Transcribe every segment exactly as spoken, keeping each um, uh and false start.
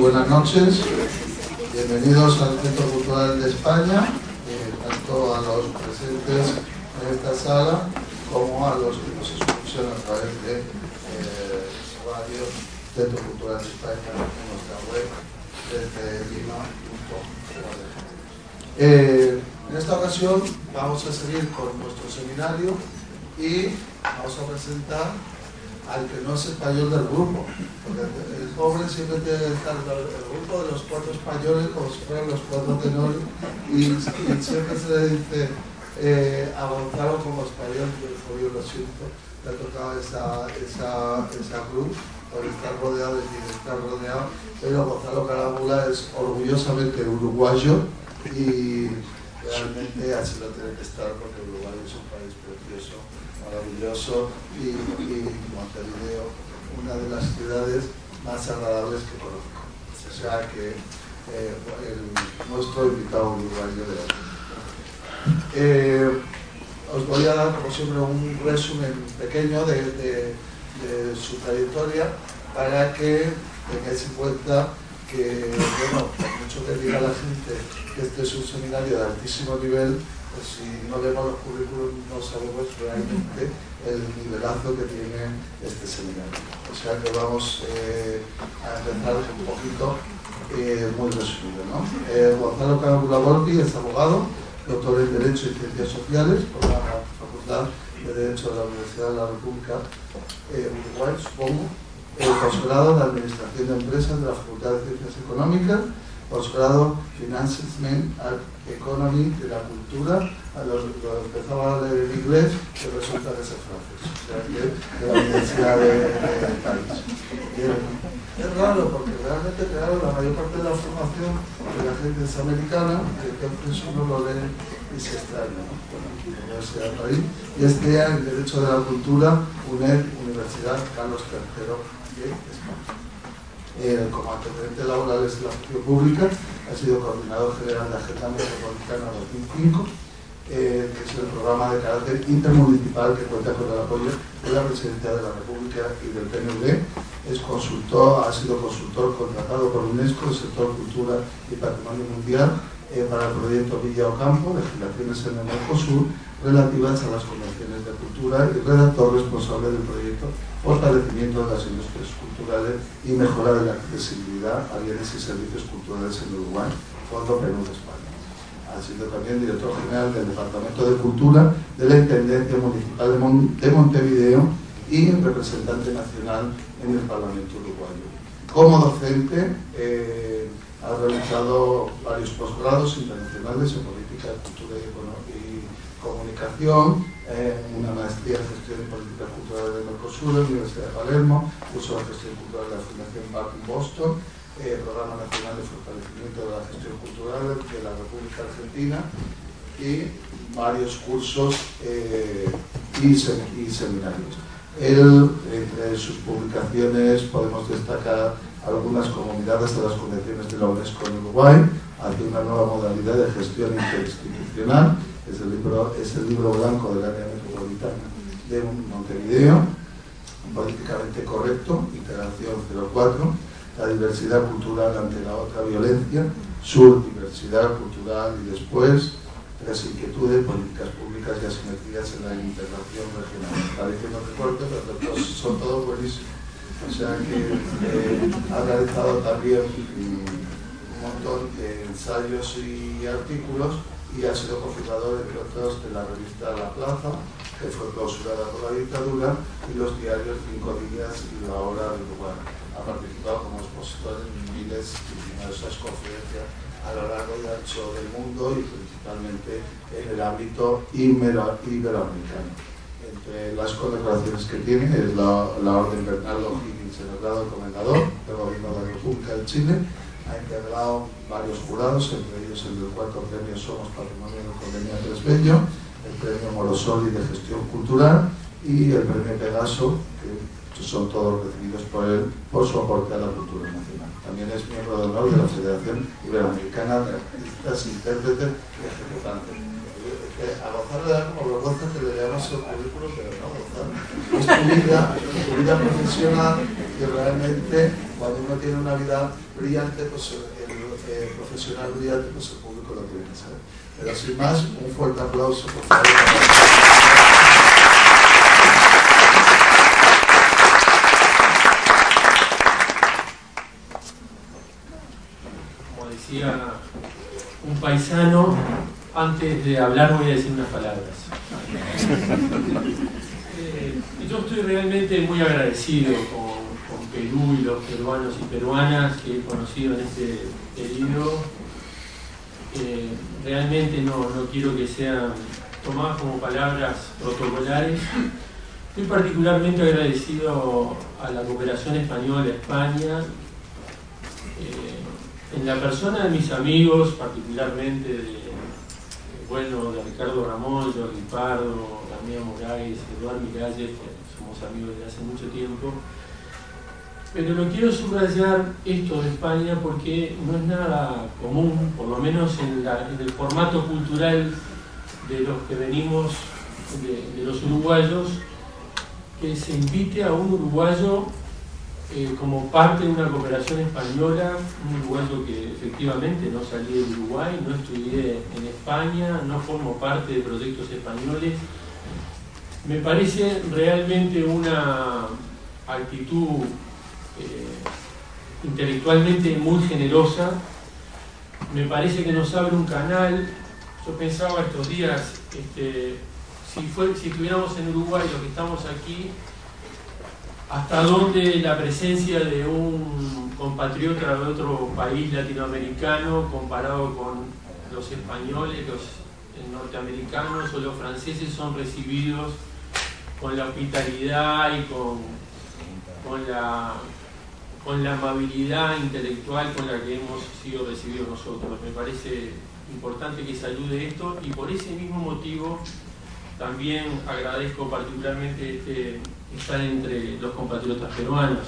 buenas noches. Bienvenidos al Centro Cultural de España, eh, tanto a los presentes en esta sala como a los que nos escuchan a través de eh, radio Centro Cultural de España en nuestra web desde lima punto org. Eh, en esta ocasión vamos a seguir con nuestro seminario y vamos a presentar al que no es español del grupo, porque el pobre siempre tiene que estar en el grupo de los cuatro españoles como si fueran los cuatro tenores y, y siempre se le dice eh, a Gonzalo como español, pero yo lo siento, le ha tocado esa, esa, esa cruz por estar rodeado y estar rodeado, pero Gonzalo Carámbula es orgullosamente uruguayo y realmente así lo tiene que estar porque Uruguay es un país precioso, maravilloso y, y Montevideo, una de las ciudades más agradables que conozco. O sea que eh, el, nuestro invitado uruguayo de hoy. Eh, os voy a dar, como siempre, un resumen pequeño de, de, de su trayectoria para que tengáis en cuenta que, bueno, por mucho que diga la gente que este es un seminario de altísimo nivel, pues si no vemos los currículos no sabemos realmente el nivelazo que tiene este seminario. O sea que vamos eh, a empezar un poquito eh, muy resumido, ¿no? Eh, Gonzalo Carámbula Volpi es abogado, doctor en Derecho y Ciencias Sociales por la Facultad de Derecho de la Universidad de la República eh, Uruguay, supongo. Eh, posgrado en Administración de Empresas de la Facultad de Ciencias Económicas, posgrado Financement and Economy de la Cultura, a los, lo empezaba a leer en inglés, que resulta que es francés, o sea que de la Universidad de, de París. Es raro porque realmente, claro, la mayor parte de la formación de la gente es americana, y entonces uno lo lee y se extraña, ¿no? Bueno, la Universidad de París, y este en Derecho de la Cultura, U N E D, Universidad Carlos tercero de España. Eh, como antecedente laboral es la función pública, ha sido coordinador general de Agenda Metropolitana dos mil cinco, eh, que es el programa de carácter intermunicipal que cuenta con el apoyo de la Presidencia de la República y del P N V. Es consultor, ha sido consultor contratado por UNESCO, el sector cultura y patrimonio mundial, eh, para el proyecto Villa Ocampo, legislaciones en el Mercosur, relativas a las convenciones de cultura, y redactor responsable del proyecto Fortalecimiento de las Industrias Culturales y Mejora de la Accesibilidad a Bienes y Servicios Culturales en Uruguay, Fondo Perú de España. Ha sido también director general del Departamento de Cultura de la Intendencia Municipal de, Mon de Montevideo y representante nacional en el Parlamento uruguayo. Como docente, eh, ha realizado varios posgrados internacionales en política, cultura y, y comunicación, eh, una maestría en gestión y políticas culturales del Mercosur en la Universidad de Palermo, curso de gestión cultural de la Fundación Bach en Boston, eh, programa nacional de fortalecimiento de la gestión cultural de la República Argentina y varios cursos eh, y, sem y seminarios. Él, entre sus publicaciones, podemos destacar algunas como Miradas de las Convenciones de la UNESCO en Uruguay, hacia una nueva modalidad de gestión interinstitucional, es el libro, es el libro blanco del área metropolitana de Montevideo, Políticamente Correcto, Integración cero cuatro, La diversidad cultural ante la otra violencia, Sur, diversidad cultural y después, Tres inquietudes, políticas públicas y asimetrías en la integración regional. Está diciendo que corte, pero son todos buenísimos. O sea que eh, ha realizado también um, un montón de ensayos y artículos y ha sido cofundador, entre otros, de la revista La Plaza, que fue clausurada por la dictadura, y los diarios Cinco Días y La Hora de Uruguay. Ha participado como expositor en miles y numerosas conferencias a lo largo y ancho del mundo y principalmente en el ámbito iberoamericano. Entre las condecoraciones que tiene es la, la Orden Bernardo Higgins en el grado de Comendador del Gobierno de la República de Chile. Ha integrado varios jurados, entre ellos el del cuarto premio Somos Patrimonio del Convenio Andrés Bello, el premio Morosoli de Gestión Cultural y el premio Pegaso, que son todos recibidos por él por su aporte a la cultura nacional. También es miembro de honor de la Federación Iberoamericana de Artistas, Intérpretes y Ejecutantes. A Gonzalo le da como vergüenza que le leamos el currículum, pero no, Gonzalo. Es tu vida, tu vida profesional y realmente cuando uno tiene una vida brillante, pues el, el profesional brillante, pues el público lo tiene, ¿sabes? Pero sin más, un fuerte aplauso, por favor. Como decía un paisano, antes de hablar voy a decir unas palabras. Eh, yo estoy realmente muy agradecido con, con Perú y los peruanos y peruanas que he conocido en este periodo. Eh, realmente no, no quiero que sean tomadas como palabras protocolares. Estoy particularmente agradecido a la cooperación española España, eh, en la persona de mis amigos, particularmente de, de, bueno, de Ricardo Ramón, Jordi Pardo, Damián Moraes, Eduardo Miralles, que somos amigos desde hace mucho tiempo. Pero lo quiero subrayar esto de España porque no es nada común, por lo menos en, la, en el formato cultural de los que venimos, de, de los uruguayos, que se invite a un uruguayo eh, como parte de una cooperación española, un uruguayo que efectivamente no salí del Uruguay, no estudié en España, no formo parte de proyectos españoles. Me parece realmente una actitud Eh, intelectualmente muy generosa. Me parece que nos abre un canal. Yo pensaba estos días, este, si, fue, si estuviéramos en Uruguay, los que estamos aquí, hasta dónde la presencia de un compatriota de otro país latinoamericano comparado con los españoles, los norteamericanos o los franceses son recibidos con la hospitalidad y con, con la con la amabilidad intelectual con la que hemos sido recibidos nosotros. Me parece importante que salude esto y por ese mismo motivo también agradezco particularmente este, estar entre los compatriotas peruanos.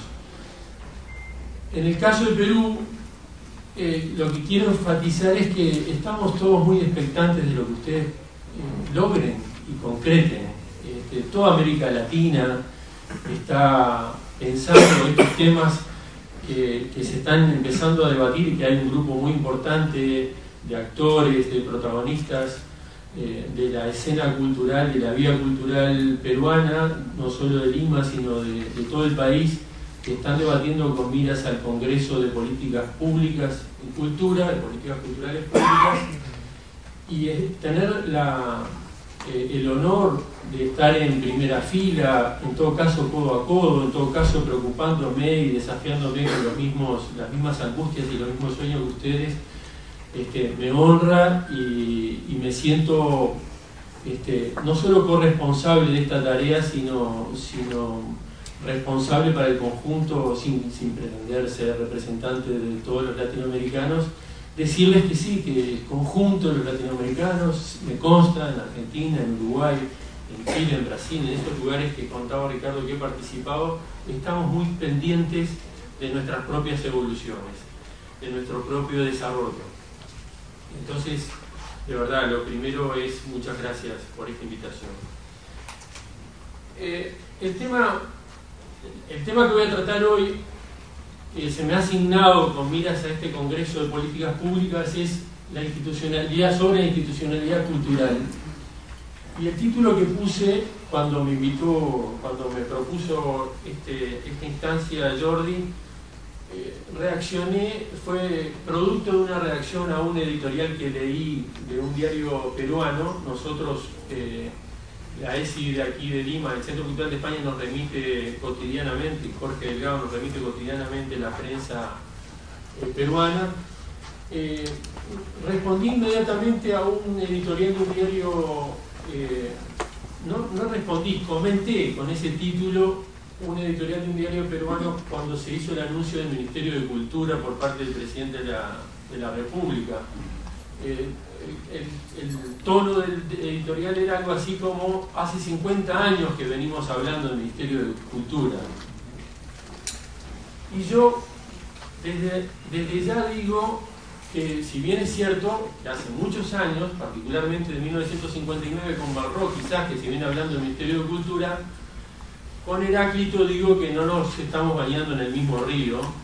En el caso de Perú, eh, lo que quiero enfatizar es que estamos todos muy expectantes de lo que ustedes eh, logren y concreten. Este, toda América Latina está pensando en estos temas Que, que se están empezando a debatir y que hay un grupo muy importante de actores, de protagonistas eh, de la escena cultural, de la vida cultural peruana, no solo de Lima, sino de, de todo el país, que están debatiendo con miras al Congreso de Políticas Públicas en Cultura, de Políticas Culturales Públicas, y es tener la, eh, el honor de estar en primera fila, en todo caso codo a codo, en todo caso preocupándome y desafiándome con los mismos, las mismas angustias y los mismos sueños que ustedes, este, me honra y, y me siento este, no solo corresponsable de esta tarea, sino, sino responsable para el conjunto, sin, sin pretender ser representante de todos los latinoamericanos, decirles que sí, que el conjunto de los latinoamericanos, me consta, en Argentina, en Uruguay, en Chile, en Brasil, en estos lugares que contaba Ricardo que he participado, estamos muy pendientes de nuestras propias evoluciones, de nuestro propio desarrollo. Entonces, de verdad, lo primero es muchas gracias por esta invitación. Eh, el, tema, el tema que voy a tratar hoy, eh, se me ha asignado con miras a este Congreso de Políticas Públicas, es la institucionalidad, sobre la institucionalidad cultural. Y el título que puse cuando me invitó, cuando me propuso este, esta instancia Jordi, eh, reaccioné, fue producto de una reacción a un editorial que leí de un diario peruano. Nosotros, eh, la E S I de aquí de Lima, el Centro Cultural de España, nos remite cotidianamente, Jorge Delgado nos remite cotidianamente la prensa eh, peruana. Eh, respondí inmediatamente a un editorial de un diario. Eh, no, no respondí, comenté con ese título un editorial de un diario peruano cuando se hizo el anuncio del Ministerio de Cultura por parte del presidente de la, de la República. Eh, el, el, el tono del editorial era algo así como: hace cincuenta años que venimos hablando del Ministerio de Cultura. Y yo desde, desde ya digo que, si bien es cierto que hace muchos años, particularmente de mil novecientos cincuenta y nueve con Barró, quizás que se viene hablando del Ministerio de Cultura, con Heráclito digo que no nos estamos bañando en el mismo río,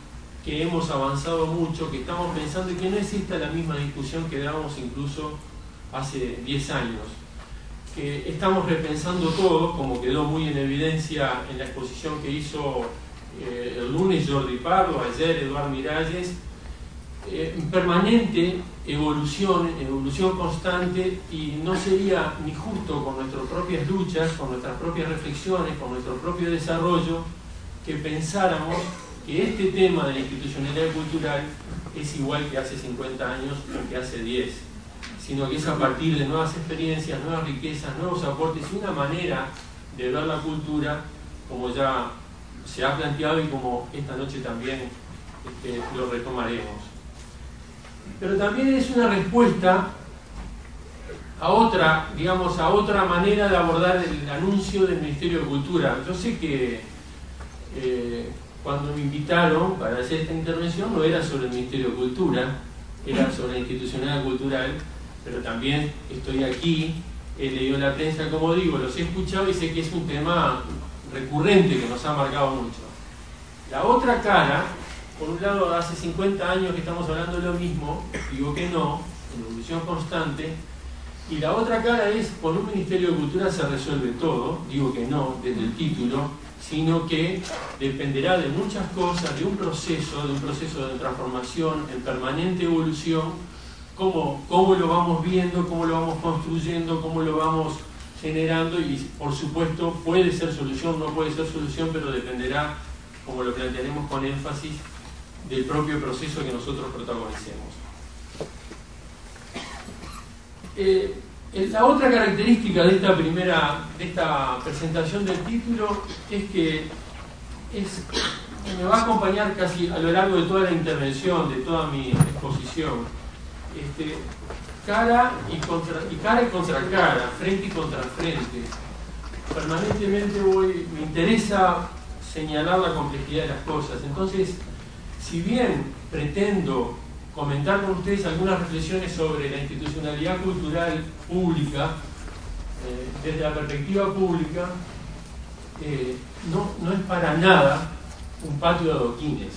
que hemos avanzado mucho, que estamos pensando y que no exista la misma discusión que dábamos incluso hace diez años. Que estamos repensando todo, como quedó muy en evidencia en la exposición que hizo eh, el lunes Jordi Pardo, ayer Eduard Miralles, eh, permanente evolución, evolución constante, y no sería ni justo con nuestras propias luchas, con nuestras propias reflexiones, con nuestro propio desarrollo, que pensáramos que este tema de la institucionalidad cultural es igual que hace cincuenta años o que hace diez, sino que es a partir de nuevas experiencias, nuevas riquezas, nuevos aportes y una manera de ver la cultura, como ya se ha planteado y como esta noche también este, lo retomaremos. Pero también es una respuesta a otra, digamos, a otra manera de abordar el anuncio del Ministerio de Cultura. Yo sé que eh, cuando me invitaron para hacer esta intervención no era sobre el Ministerio de Cultura, era sobre la institucionalidad cultural, pero también estoy aquí, he leído la prensa, como digo, los he escuchado y sé que es un tema recurrente que nos ha marcado mucho. La otra cara, por un lado, hace cincuenta años que estamos hablando de lo mismo, digo que no, en evolución constante, y la otra cara es, con un Ministerio de Cultura se resuelve todo, digo que no, desde el título, sino que dependerá de muchas cosas, de un proceso, de un proceso de transformación en permanente evolución, cómo, cómo lo vamos viendo, cómo lo vamos construyendo, cómo lo vamos generando, y por supuesto puede ser solución, no puede ser solución, pero dependerá, como lo plantearemos con énfasis, del propio proceso que nosotros protagonicemos. Eh, la otra característica de esta primera, de esta presentación del título, es que es, me va a acompañar casi a lo largo de toda la intervención, de toda mi exposición. Este, cara y contra, y cara y contra cara, frente y contra frente. Permanentemente voy, me interesa señalar la complejidad de las cosas. Entonces, si bien pretendo comentar con ustedes algunas reflexiones sobre la institucionalidad cultural pública, eh, desde la perspectiva pública, eh, no, no es para nada un patio de adoquines.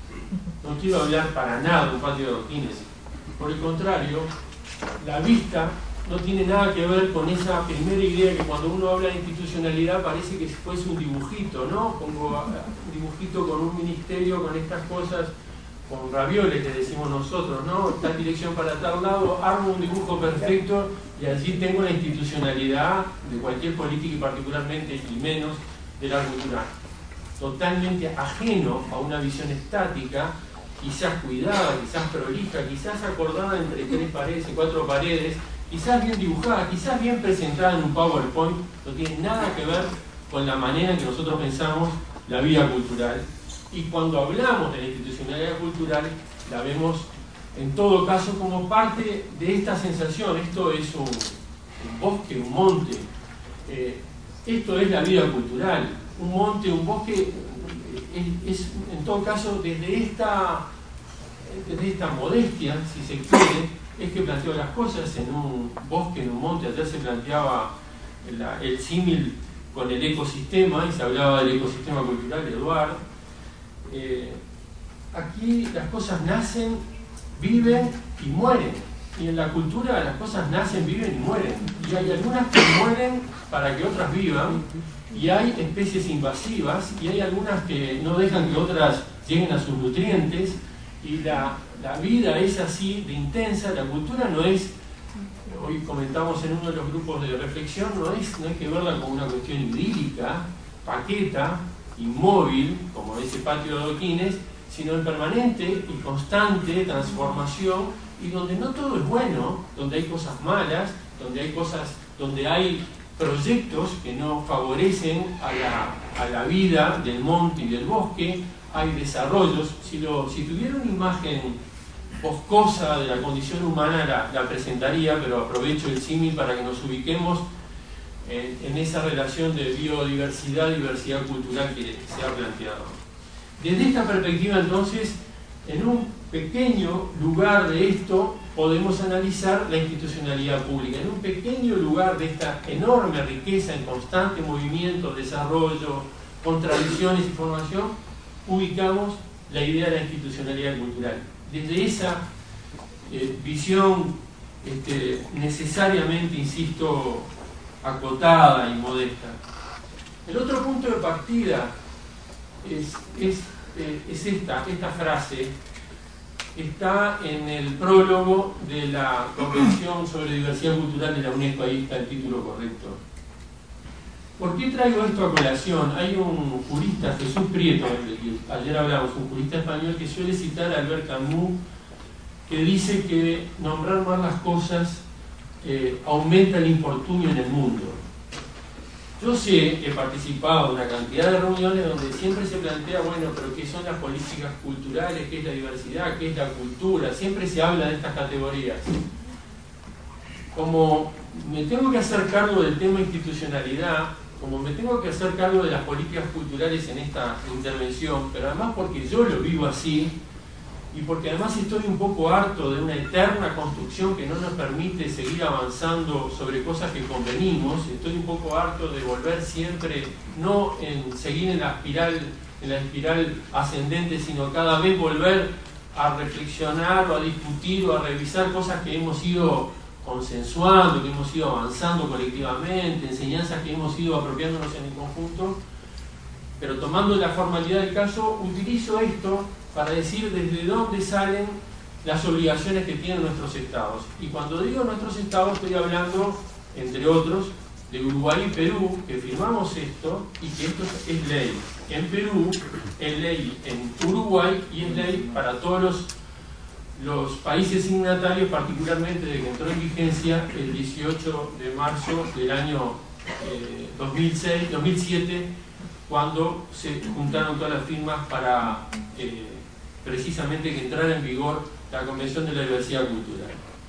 No quiero hablar para nada de un patio de adoquines. Por el contrario, la vista no tiene nada que ver con esa primera idea que cuando uno habla de institucionalidad parece que fuese un dibujito, ¿no? Pongo un dibujito con un ministerio, con estas cosas, con ravioles que decimos nosotros, ¿no? Tal dirección para tal lado, armo un dibujo perfecto y allí tengo la institucionalidad de cualquier política y particularmente y menos de la cultura. Totalmente ajeno a una visión estática, quizás cuidada, quizás prolija, quizás acordada entre tres paredes y cuatro paredes, quizás bien dibujada, quizás bien presentada en un PowerPoint. No tiene nada que ver con la manera en que nosotros pensamos la vida cultural. Y cuando hablamos de la institucionalidad cultural, la vemos en todo caso como parte de esta sensación. Esto es un, un bosque, un monte. Eh, esto es la vida cultural. Un monte, un bosque, es, es en todo caso desde esta, desde esta modestia, si se quiere, es que planteo las cosas en un bosque, en un monte. Ayer se planteaba la, el símil con el ecosistema y se hablaba del ecosistema cultural de Eduard. Eh, aquí las cosas nacen, viven y mueren, y en la cultura las cosas nacen, viven y mueren, y hay algunas que mueren para que otras vivan, y hay especies invasivas, y hay algunas que no dejan que otras lleguen a sus nutrientes, y la, la vida es así de intensa. La cultura no es, hoy comentamos en uno de los grupos de reflexión, no es, no hay que verla como una cuestión idílica, paqueta, inmóvil, como ese patio de adoquines, sino en permanente y constante transformación, y donde no todo es bueno, donde hay cosas malas, donde hay cosas, donde hay proyectos que no favorecen a la, a la vida del monte y del bosque, hay desarrollos. Si, lo, si tuviera una imagen boscosa de la condición humana la, la presentaría, pero aprovecho el símil para que nos ubiquemos En, en esa relación de biodiversidad, diversidad cultural que se ha planteado. Desde esta perspectiva, entonces, en un pequeño lugar de esto podemos analizar la institucionalidad pública. En un pequeño lugar de esta enorme riqueza en constante movimiento, desarrollo, contradicciones y formación, ubicamos la idea de la institucionalidad cultural. Desde esa eh, visión este, necesariamente, insisto, acotada y modesta. El otro punto de partida es, es, eh, es esta, esta frase. Está en el prólogo de la Convención sobre Diversidad Cultural de la UNESCO, ahí está el título correcto. ¿Por qué traigo esto a colación? Hay un jurista, Jesús Prieto, del que ayer hablamos, un jurista español que suele citar a Albert Camus, que dice que nombrar más las cosas eh, aumenta el infortunio en el mundo. Yo sé que he participado en una cantidad de reuniones donde siempre se plantea, bueno, pero ¿qué son las políticas culturales? ¿Qué es la diversidad? ¿Qué es la cultura? Siempre se habla de estas categorías. Como me tengo que hacer cargo del tema institucionalidad, como me tengo que hacer cargo de las políticas culturales en esta intervención, pero además porque yo lo vivo así, y porque además estoy un poco harto de una eterna construcción que no nos permite seguir avanzando sobre cosas que convenimos, estoy un poco harto de volver siempre, no en seguir en la espiral, en la espiral ascendente, sino cada vez volver a reflexionar o a discutir o a revisar cosas que hemos ido consensuando, que hemos ido avanzando colectivamente, enseñanzas que hemos ido apropiándonos en el conjunto, pero tomando la formalidad del caso, utilizo esto para decir desde dónde salen las obligaciones que tienen nuestros estados. Y cuando digo nuestros estados estoy hablando, entre otros, de Uruguay y Perú, que firmamos esto y que esto es ley. En Perú es ley, en Uruguay, y es ley para todos los, los países signatarios, particularmente desde que entró en vigencia el dieciocho de marzo del año eh, dos mil seis, dos mil siete, cuando se juntaron todas las firmas para eh, precisamente que entrara en vigor la Convención de la Diversidad Cultural.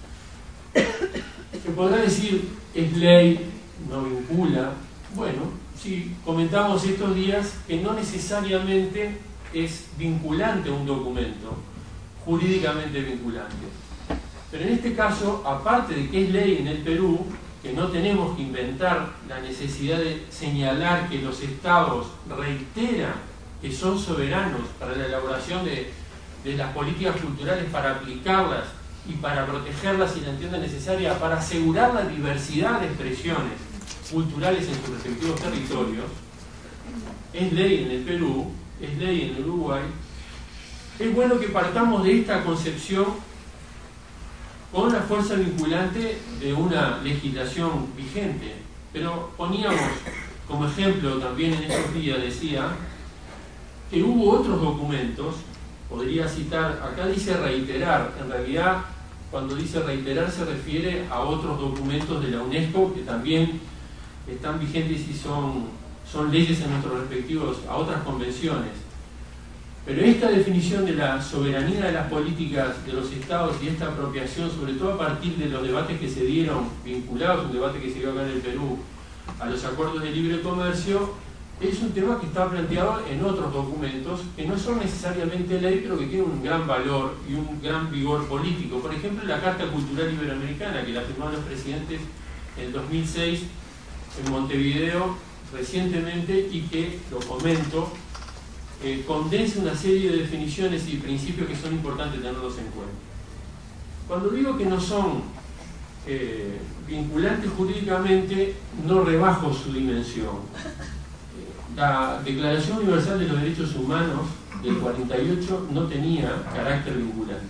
Se podrá decir, es ley, no vincula. Bueno, sí, comentamos estos días que no necesariamente es vinculante un documento, jurídicamente vinculante. Pero en este caso, aparte de que es ley en el Perú, que no tenemos que inventar la necesidad de señalar que los estados reiteran que son soberanos para la elaboración de, de las políticas culturales, para aplicarlas y para protegerlas si la entienden necesaria, para asegurar la diversidad de expresiones culturales en sus respectivos territorios. Es ley en el Perú, es ley en el Uruguay. Es bueno que partamos de esta concepción con la fuerza vinculante de una legislación vigente. Pero poníamos como ejemplo también en esos días, decía, que hubo otros documentos, podría citar, acá dice reiterar, en realidad cuando dice reiterar se refiere a otros documentos de la UNESCO que también están vigentes y son, son leyes en nuestros respectivos, a otras convenciones. Pero esta definición de la soberanía de las políticas de los estados y esta apropiación, sobre todo a partir de los debates que se dieron, vinculados a un debate que se dio acá en el Perú, a los acuerdos de libre comercio, es un tema que está planteado en otros documentos que no son necesariamente ley, pero que tienen un gran valor y un gran vigor político. Por ejemplo, la Carta Cultural Iberoamericana, que la firmaron los presidentes en el dos mil seis en Montevideo recientemente, y que, lo comento, eh, condensa una serie de definiciones y principios que son importantes tenerlos en cuenta. Cuando digo que no son eh, vinculantes jurídicamente, no rebajo su dimensión. La Declaración Universal de los Derechos Humanos del cuarenta y ocho no tenía carácter vinculante.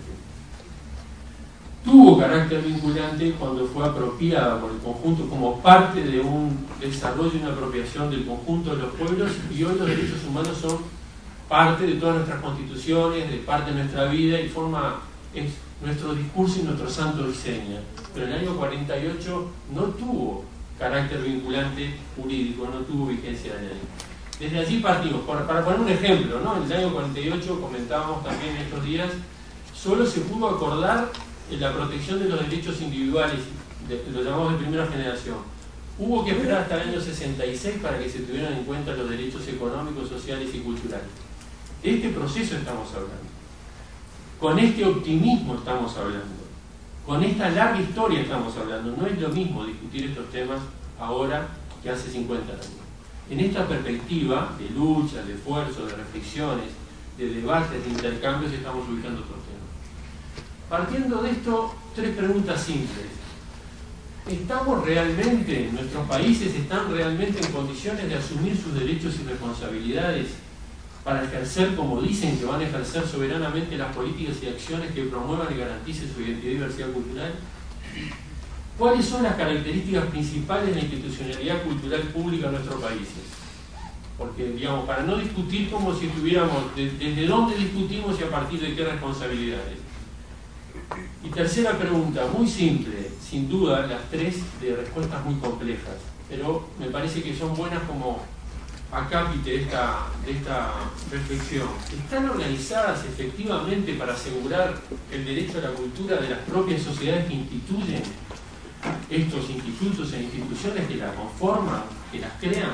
Tuvo carácter vinculante cuando fue apropiada por el conjunto como parte de un desarrollo y una apropiación del conjunto de los pueblos, y hoy los derechos humanos son parte de todas nuestras constituciones, de parte de nuestra vida, y forma es nuestro discurso y nuestro santo diseño. Pero en el año cuarenta y ocho no tuvo carácter vinculante jurídico, no tuvo vigencia de ley. Desde allí partimos. Para poner un ejemplo, ¿no? En el año cuarenta y ocho, comentábamos también estos días, solo se pudo acordar la protección de los derechos individuales, de, lo llamamos de primera generación. Hubo que esperar hasta el año sesenta y seis para que se tuvieran en cuenta los derechos económicos, sociales y culturales. De este proceso estamos hablando. Con este optimismo estamos hablando. Con esta larga historia estamos hablando. No es lo mismo discutir estos temas ahora que hace cincuenta años. En esta perspectiva de lucha, de esfuerzo, de reflexiones, de debates, de intercambios, estamos ubicando otros temas. Partiendo de esto, tres preguntas simples. ¿Estamos realmente, nuestros países están realmente en condiciones de asumir sus derechos y responsabilidades para ejercer, como dicen que van a ejercer soberanamente, las políticas y acciones que promuevan y garanticen su identidad y diversidad cultural? ¿Cuáles son las características principales de la institucionalidad cultural pública en nuestros países? Porque, digamos, para no discutir como si estuviéramos, de, desde dónde discutimos y a partir de qué responsabilidades. Y tercera pregunta, muy simple, sin duda, las tres de respuestas muy complejas, pero me parece que son buenas como acápite de esta, de esta reflexión. ¿Están organizadas efectivamente para asegurar el derecho a la cultura de las propias sociedades que instituyen estos institutos e instituciones que las conforman, que las crean?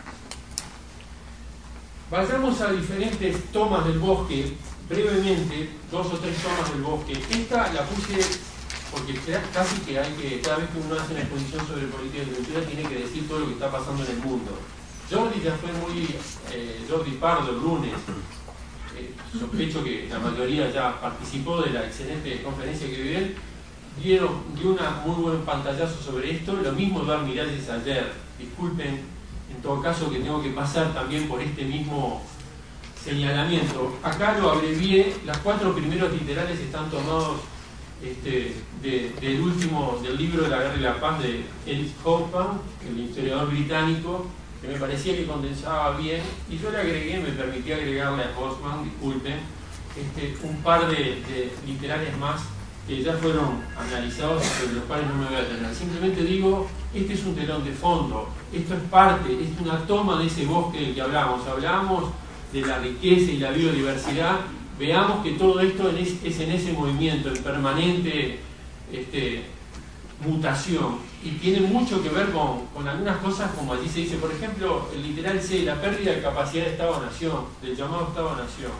Vayamos a diferentes tomas del bosque, brevemente, dos o tres tomas del bosque. Esta la puse porque casi que hay que, cada vez que uno hace una exposición sobre política de cultura, tiene que decir todo lo que está pasando en el mundo. Jordi ya fue muy, eh, Jordi Pardo el lunes, eh, sospecho que la mayoría ya participó de la excelente conferencia que dio él, dio, dio una muy buen pantallazo sobre esto. Lo mismo Eduardo Miralles ayer. Disculpen, en todo caso, que tengo que pasar también por este mismo señalamiento. Acá lo abrevié, las cuatro primeros literales están tomados este, de, del último, del libro de la Guerra y la Paz de Eric Hobsbawm, el historiador británico, que me parecía que condensaba bien, y yo le agregué, me permití agregarle a Hobsbawm, disculpen, este, un par de, de literales más que ya fueron analizados y sobre los cuales no me voy a detener. Simplemente digo, este es un telón de fondo, esto es parte, es una toma de ese bosque del que hablamos. Hablamos de la riqueza y la biodiversidad, veamos que todo esto es en ese movimiento, en permanente este, mutación, y tiene mucho que ver con, con algunas cosas como allí se dice, por ejemplo, el literal C, la pérdida de capacidad de Estado-Nación, del llamado Estado-Nación.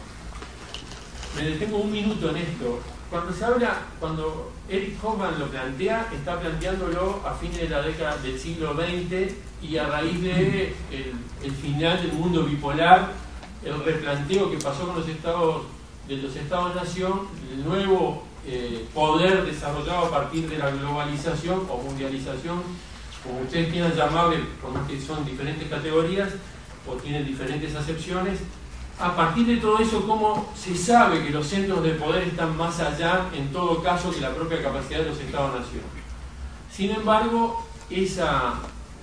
Me detengo un minuto en esto. Cuando se habla, cuando Eric Hobsbawm lo plantea, está planteándolo a fines de la década del siglo veinte y a raíz de el, el final del mundo bipolar, el replanteo que pasó con los estados de los Estados-Nación, el nuevo eh, poder desarrollado a partir de la globalización o mundialización, como ustedes quieran llamarle, por más que son diferentes categorías o tienen diferentes acepciones. A partir de todo eso, ¿cómo se sabe que los centros de poder están más allá, en todo caso, que la propia capacidad de los Estados-Nación? Sin embargo, esa,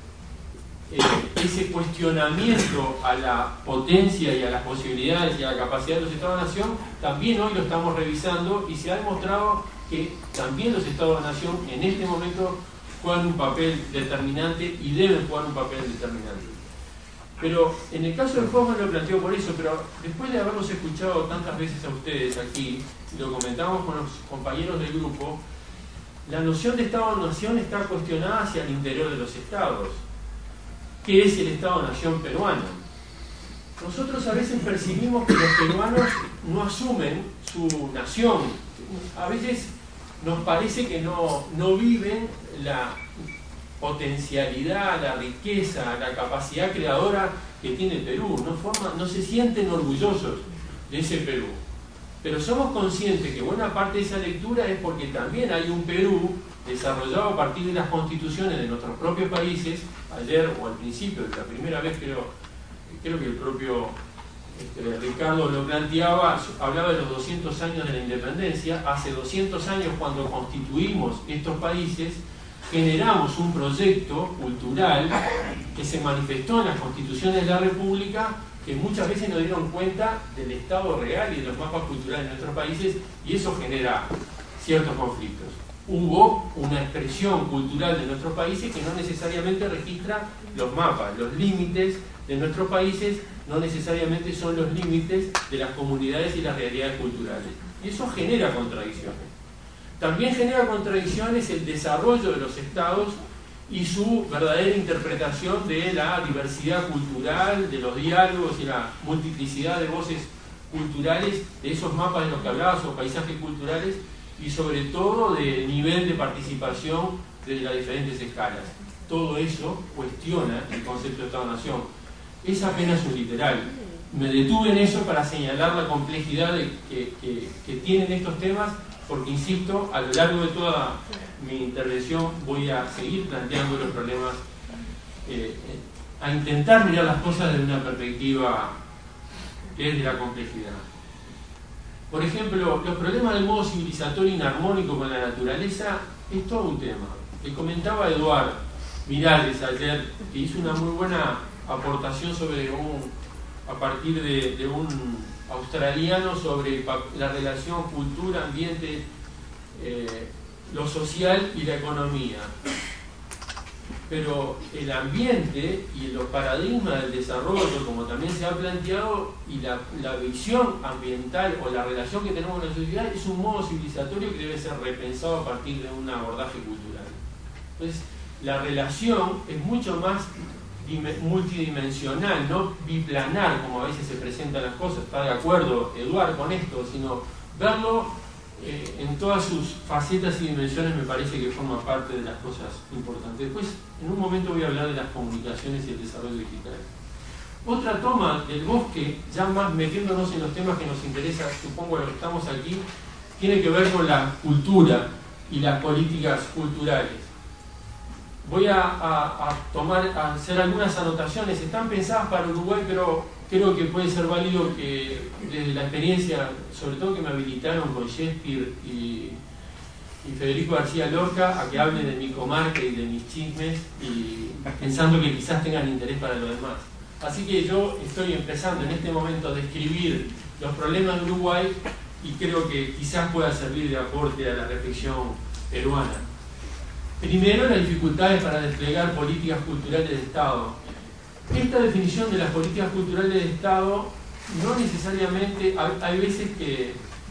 eh, ese cuestionamiento a la potencia y a las posibilidades y a la capacidad de los Estados-Nación, también hoy lo estamos revisando y se ha demostrado que también los Estados-Nación en este momento juegan un papel determinante y deben jugar un papel determinante. Pero en el caso de Hobsbawm lo planteo por eso, pero después de haberlos escuchado tantas veces a ustedes aquí, lo comentamos con los compañeros del grupo, la noción de Estado-Nación está cuestionada hacia el interior de los estados. ¿Qué es el Estado-Nación peruano? Nosotros a veces percibimos que los peruanos no asumen su nación. A veces nos parece que no, no viven la potencialidad, la riqueza, la capacidad creadora que tiene Perú, no, forma, no se sienten orgullosos de ese Perú. Pero somos conscientes que buena parte de esa lectura es porque también hay un Perú desarrollado a partir de las constituciones de nuestros propios países. Ayer o al principio, la primera vez creo, creo que el propio este, Ricardo lo planteaba, hablaba de los doscientos años de la independencia. Hace doscientos años, cuando constituimos estos países, generamos un proyecto cultural que se manifestó en las constituciones de la República, que muchas veces no dieron cuenta del estado real y de los mapas culturales de nuestros países, y eso genera ciertos conflictos. Hubo una expresión cultural de nuestros países que no necesariamente registra los mapas, los límites de nuestros países no necesariamente son los límites de las comunidades y las realidades culturales, y eso genera contradicciones. También genera contradicciones el desarrollo de los estados y su verdadera interpretación de la diversidad cultural, de los diálogos y la multiplicidad de voces culturales, de esos mapas de los que hablabas, o paisajes culturales, y sobre todo del nivel de participación de las diferentes escalas. Todo eso cuestiona el concepto de Estado-Nación. Es apenas un literal. me detuve en eso para señalar la complejidad de, que, que, que tienen estos temas, porque insisto, a lo largo de toda mi intervención voy a seguir planteando los problemas, eh, a intentar mirar las cosas desde una perspectiva que es de la complejidad. Por ejemplo, los problemas del modo civilizatorio inarmónico con la naturaleza es todo un tema. Le comentaba a Eduard Miralles ayer, que hizo una muy buena aportación sobre un, a partir de, de un australiano sobre la relación cultura, ambiente, eh, lo social y la economía. Pero el ambiente y los paradigmas del desarrollo, como también se ha planteado, y la, la visión ambiental o la relación que tenemos con la sociedad es un modo civilizatorio que debe ser repensado a partir de un abordaje cultural. Entonces, la relación es mucho más multidimensional, no biplanar como a veces se presentan las cosas. Está de acuerdo Eduard con esto, sino verlo eh, en todas sus facetas y dimensiones. Me parece que forma parte de las cosas importantes. Después, en un momento voy a hablar de las comunicaciones y el desarrollo digital. Otra toma del bosque, ya más metiéndonos en los temas que nos interesa, supongo a los que estamos aquí, tiene que ver con la cultura y las políticas culturales. Voy a, a, a tomar, a hacer algunas anotaciones. Están pensadas para Uruguay, pero creo que puede ser válido que desde la experiencia, sobre todo que me habilitaron con Shakespeare y, y Federico García Lorca, a que hable de mi comarca y de mis chismes, y pensando que quizás tengan interés para lo demás. Así que yo estoy empezando en este momento a describir los problemas de Uruguay y creo que quizás pueda servir de aporte a la reflexión peruana. Primero, las dificultades para desplegar políticas culturales de Estado. Esta definición de las políticas culturales de Estado no necesariamente, hay, hay veces que,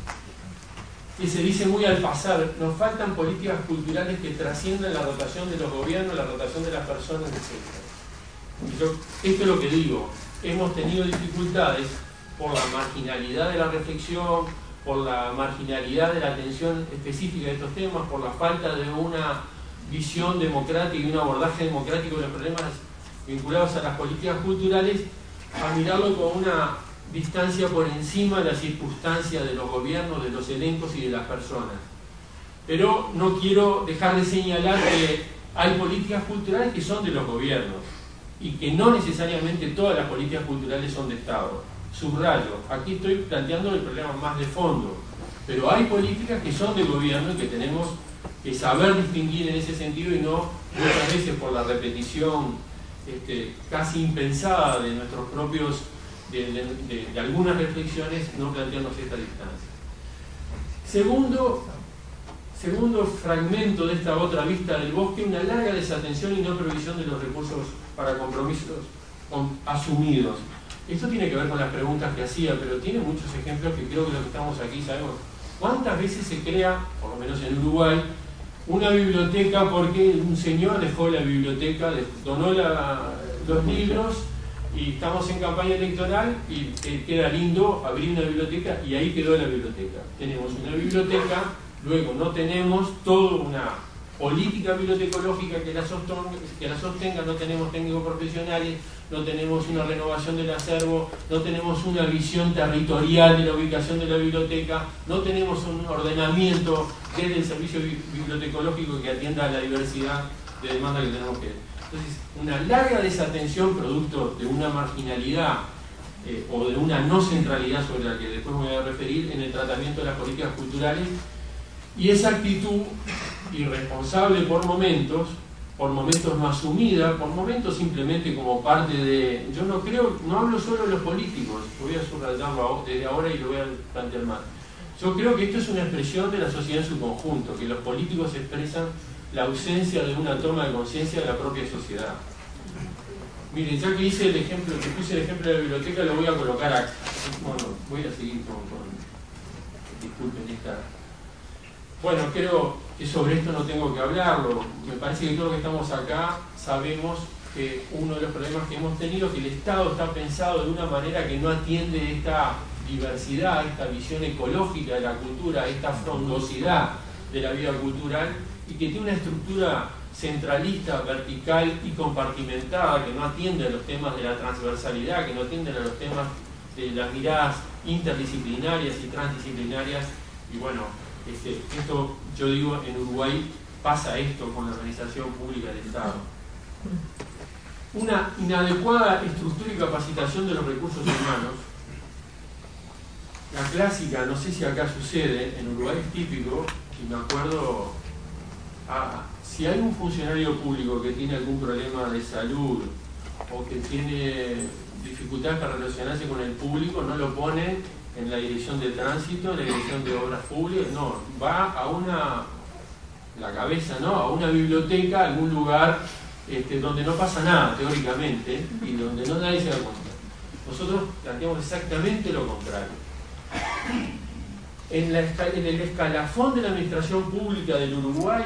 que se dice muy al pasar, nos faltan políticas culturales que trasciendan la rotación de los gobiernos, la rotación de las personas, etcétera. Yo, esto es lo que digo, hemos tenido dificultades por la marginalidad de la reflexión, por la marginalidad de la atención específica de estos temas, por la falta de una visión democrática y un abordaje democrático de los problemas vinculados a las políticas culturales, a mirarlo con una distancia por encima de las circunstancias de los gobiernos, de los elencos y de las personas. Pero no quiero dejar de señalar que hay políticas culturales que son de los gobiernos y que no necesariamente todas las políticas culturales son de Estado. Subrayo, aquí estoy planteando el problema más de fondo, pero hay políticas que son de gobierno y que tenemos que saber distinguir en ese sentido y no muchas veces por la repetición este, casi impensada de nuestros propios, de, de, de, de algunas reflexiones, no plantearnos esta distancia. Segundo, segundo fragmento de esta otra vista del bosque, una larga desatención y no provisión de los recursos para compromisos asumidos. Esto tiene que ver con las preguntas que hacía, pero tiene muchos ejemplos que creo que los que estamos aquí sabemos. ¿Cuántas veces se crea, por lo menos en Uruguay, una biblioteca porque un señor dejó la biblioteca, donó la, los libros y estamos en campaña electoral y eh, queda lindo abrir una biblioteca y ahí quedó la biblioteca? Tenemos una biblioteca, luego no tenemos toda una política bibliotecológica que la sostenga, que la sostenga, no tenemos técnicos profesionales, no tenemos una renovación del acervo, no tenemos una visión territorial de la ubicación de la biblioteca, no tenemos un ordenamiento desde el servicio bibliotecológico que atienda a la diversidad de demanda que tenemos que... Entonces, una larga desatención producto de una marginalidad eh, o de una no centralidad sobre la que después me voy a referir en el tratamiento de las políticas culturales, y esa actitud irresponsable por momentos, por momentos no asumida, por momentos simplemente como parte de... Yo no creo, no hablo solo de los políticos, voy a subrayarlo desde ahora y lo voy a plantear más. Yo creo que esto es una expresión de la sociedad en su conjunto, que los políticos expresan la ausencia de una toma de conciencia de la propia sociedad. Miren, ya que hice el ejemplo, que puse el ejemplo de la biblioteca, lo voy a colocar acá. Bueno, voy a seguir con... con disculpen esta... Bueno, creo que sobre esto no tengo que hablarlo. Me parece que todos los que estamos acá sabemos que uno de los problemas que hemos tenido es que el Estado está pensado de una manera que no atiende esta diversidad, esta visión ecológica de la cultura, esta frondosidad de la vida cultural, y que tiene una estructura centralista, vertical y compartimentada, que no atiende a los temas de la transversalidad, que no atiende a los temas de las miradas interdisciplinarias y transdisciplinarias. Y bueno, este, esto, yo digo, en Uruguay pasa esto con la organización pública del Estado. Una inadecuada estructura y capacitación de los recursos humanos. La clásica, no sé si acá sucede, en Uruguay es típico, y me acuerdo, ah, si hay un funcionario público que tiene algún problema de salud o que tiene dificultades para relacionarse con el público, no lo pone en la dirección de tránsito, en la dirección de obras públicas, no, va a una, la cabeza, ¿no? A una biblioteca, a algún lugar este, donde no pasa nada, teóricamente, y donde no nadie se da cuenta. Nosotros planteamos exactamente lo contrario. En, la, en el escalafón de la administración pública del Uruguay,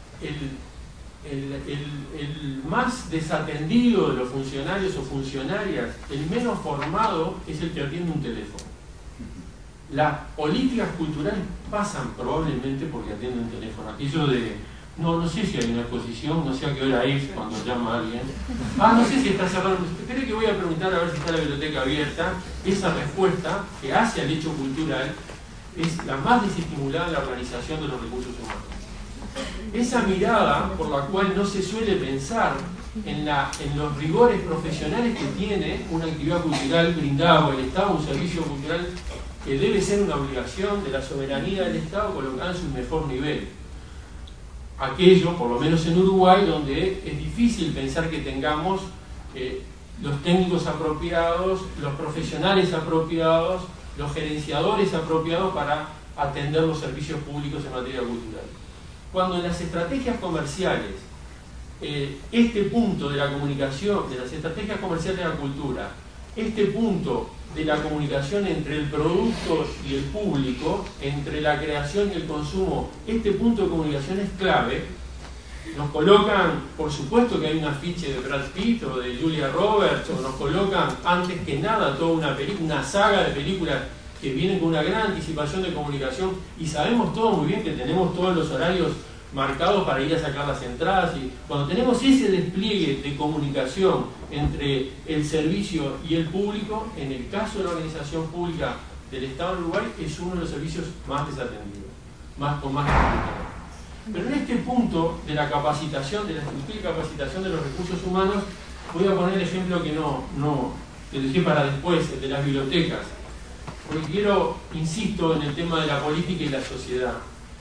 el, el, el, el más desatendido de los funcionarios o funcionarias, el menos formado, es el que atiende un teléfono. Las políticas culturales pasan probablemente porque atienden un teléfono. Aquello de, no, no sé si hay una exposición, no sé a qué hora es cuando llama a alguien. Ah, no sé si está cerrado. Espere que voy a preguntar a ver si está la biblioteca abierta. Esa respuesta que hace al hecho cultural es la más desestimulada en la organización de los recursos humanos. Esa mirada por la cual no se suele pensar en, la, en los rigores profesionales que tiene una actividad cultural brindada por el Estado, un servicio cultural que debe ser una obligación de la soberanía del Estado colocada en su mejor nivel. Aquello, por lo menos en Uruguay, donde es difícil pensar que tengamos eh, los técnicos apropiados, los profesionales apropiados, los gerenciadores apropiados para atender los servicios públicos en materia cultural. Cuando en las estrategias comerciales, eh, este punto de la comunicación, de las estrategias comerciales de la cultura, este punto de la comunicación entre el producto y el público, entre la creación y el consumo, este punto de comunicación es clave. Nos colocan, por supuesto que hay un afiche de Brad Pitt o de Julia Roberts, o nos colocan antes que nada toda una película, una saga de películas que vienen con una gran anticipación de comunicación, y sabemos todos muy bien que tenemos todos los horarios marcados para ir a sacar las entradas, y cuando tenemos ese despliegue de comunicación entre el servicio y el público, en el caso de la organización pública del Estado de Uruguay, es uno de los servicios más desatendidos, más, con más dificultades. Pero en este punto de la capacitación, de la estructura y capacitación de los recursos humanos, voy a poner el ejemplo que no, no que dejé para después, el de las bibliotecas, porque quiero, insisto, en el tema de la política y la sociedad.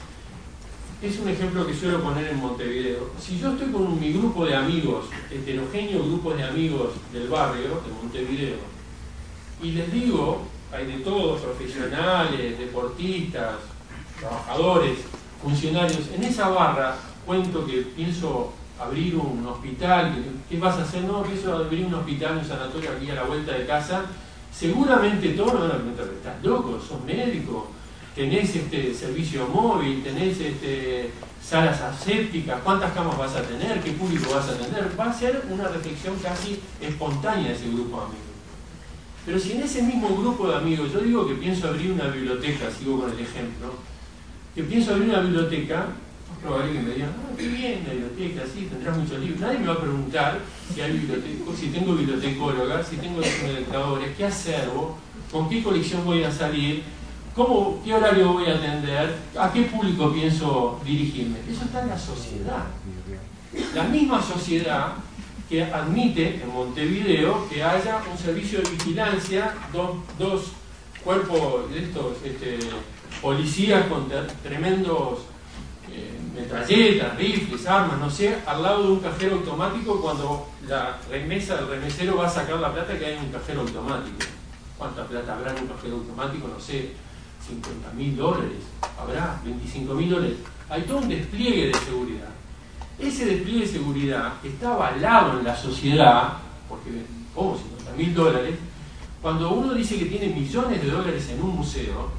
Es un ejemplo que suelo poner en Montevideo. Si yo estoy con mi grupo de amigos, heterogéneo grupo de amigos del barrio, de Montevideo, y les digo, hay de todos, profesionales, deportistas, trabajadores, funcionarios, en esa barra cuento que pienso abrir un hospital, ¿qué vas a hacer? No, pienso abrir un hospital, un sanatorio aquí a la vuelta de casa. Seguramente todos me van a preguntar, ¿estás loco? ¿Sos médico? ¿Tenés este servicio móvil? ¿Tenés este, salas asépticas? ¿Cuántas camas vas a tener? ¿Qué público vas a tener? Va a ser una reflexión casi espontánea de ese grupo de amigos. Pero si en ese mismo grupo de amigos yo digo que pienso abrir una biblioteca, sigo con el ejemplo, que pienso abrir una biblioteca, es probable que me digan, ah, qué bien la biblioteca, sí, tendrás muchos libros. Nadie me va a preguntar si, hay biblioteca, si tengo bibliotecóloga, si tengo lectores, qué acervo, con qué colección voy a salir, cómo, qué horario voy a atender, a qué público pienso dirigirme. Eso está en la sociedad. La misma sociedad que admite en Montevideo que haya un servicio de vigilancia, dos, dos cuerpos de estos este, policías con tremendos eh, metralletas, rifles, armas, no sé, al lado de un cajero automático cuando la remesa, el remesero va a sacar la plata, que hay en un cajero automático. ¿Cuánta plata habrá en un cajero automático? No sé, cincuenta mil dólares, habrá veinticinco mil dólares. Hay todo un despliegue de seguridad. Ese despliegue de seguridad está avalado en la sociedad, porque, ¿cómo cincuenta mil dólares? Cuando uno dice que tiene millones de dólares en un museo,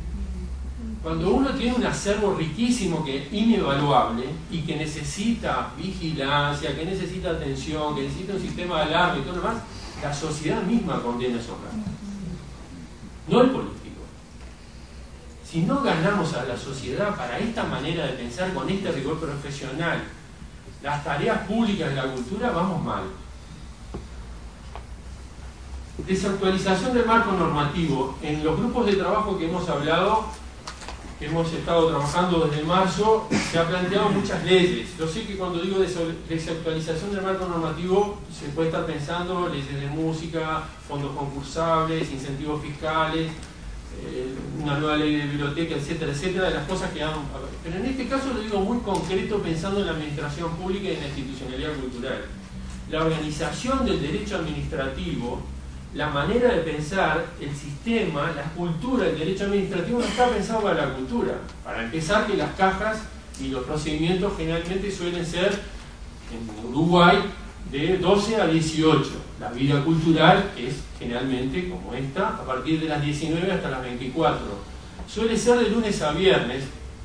cuando uno tiene un acervo riquísimo que es inevaluable y que necesita vigilancia, que necesita atención, que necesita un sistema de alarma y todo lo demás, la sociedad misma condena esos gastos, no el político. Si no ganamos a la sociedad para esta manera de pensar, con este rigor profesional, las tareas públicas de la cultura, vamos mal. Desactualización del marco normativo. En los grupos de trabajo que hemos hablado, que hemos estado trabajando desde marzo, se han planteado muchas leyes. Yo sé que cuando digo desactualización del marco normativo, se puede estar pensando leyes de música, fondos concursables, incentivos fiscales, eh, una nueva ley de biblioteca, etcétera, etcétera, de las cosas que han... Pero en este caso lo digo muy concreto, pensando en la administración pública y en la institucionalidad cultural. La organización del derecho administrativo, la manera de pensar, el sistema, la cultura del derecho administrativo no está pensado para la cultura. Para empezar, que las cajas y los procedimientos generalmente suelen ser, en Uruguay, de doce a dieciocho. La vida cultural es generalmente, como esta, a partir de las diecinueve hasta las veinticuatro. Suele ser de lunes a viernes.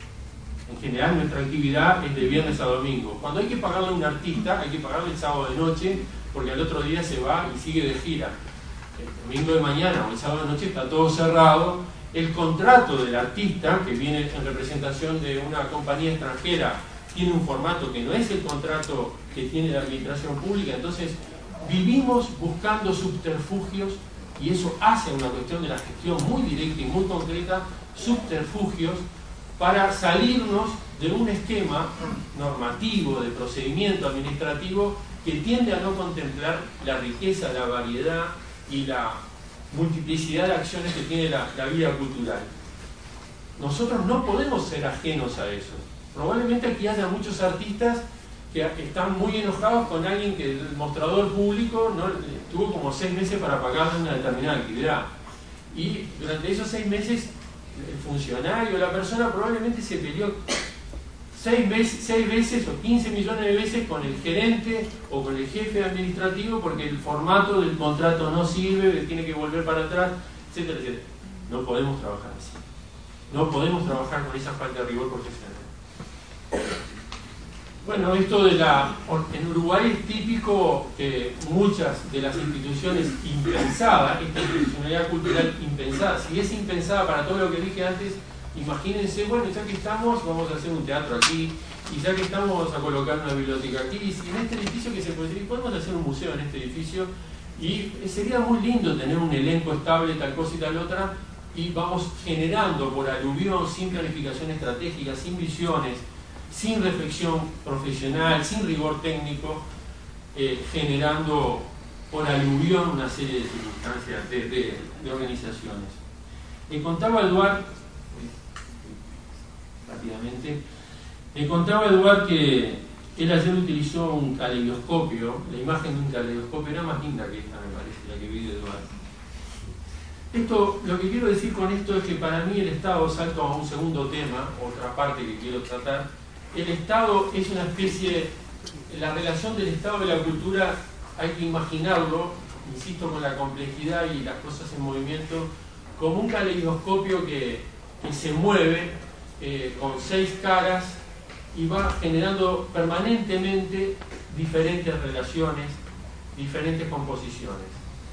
En general nuestra actividad es de viernes a domingo. Cuando hay que pagarle a un artista, hay que pagarle el sábado de noche, porque al otro día se va y sigue de gira. El domingo de mañana o el sábado de noche está todo cerrado. El contrato del artista, que viene en representación de una compañía extranjera, tiene un formato que no es el contrato que tiene la administración pública. Entonces vivimos buscando subterfugios, y eso hace una cuestión de la gestión muy directa y muy concreta, subterfugios para salirnos de un esquema normativo de procedimiento administrativo que tiende a no contemplar la riqueza, la variedad y la multiplicidad de acciones que tiene la, la vida cultural. Nosotros no podemos ser ajenos a eso. Probablemente aquí haya muchos artistas que están muy enojados con alguien que el mostrador público no tuvo como seis meses para pagarle una determinada actividad. Y durante esos seis meses el funcionario, la persona probablemente se peleó seis veces, seis veces o quince millones de veces con el gerente o con el jefe administrativo porque el formato del contrato no sirve, tiene que volver para atrás, etcétera, etcétera. No podemos trabajar así. No podemos trabajar con esa falta de rigor profesional. Bueno, esto de la... En Uruguay es típico que muchas de las instituciones impensadas, esta institucionalidad cultural impensada, si es impensada para todo lo que dije antes, imagínense, bueno, ya que estamos, vamos a hacer un teatro aquí, y ya que estamos, vamos a colocar una biblioteca aquí, y en este edificio que se puede decir, podemos hacer un museo en este edificio, y sería muy lindo tener un elenco estable, tal cosa y tal otra, y vamos generando por aluvión, sin planificación estratégica, sin visiones, sin reflexión profesional, sin rigor técnico, eh, generando por aluvión una serie de circunstancias, de, de, de organizaciones. Me contaba Eduard, rápidamente, me contaba Eduard que él ayer utilizó un caleidoscopio, la imagen de un caleidoscopio era más linda que esta, me parece, la que vi de Eduard. Esto, lo que quiero decir con esto es que para mí el Estado, salto a un segundo tema, otra parte que quiero tratar. El Estado es una especie, la relación del Estado y la cultura hay que imaginarlo, insisto, con la complejidad y las cosas en movimiento, como un caleidoscopio que, que se mueve eh, con seis caras y va generando permanentemente diferentes relaciones, diferentes composiciones.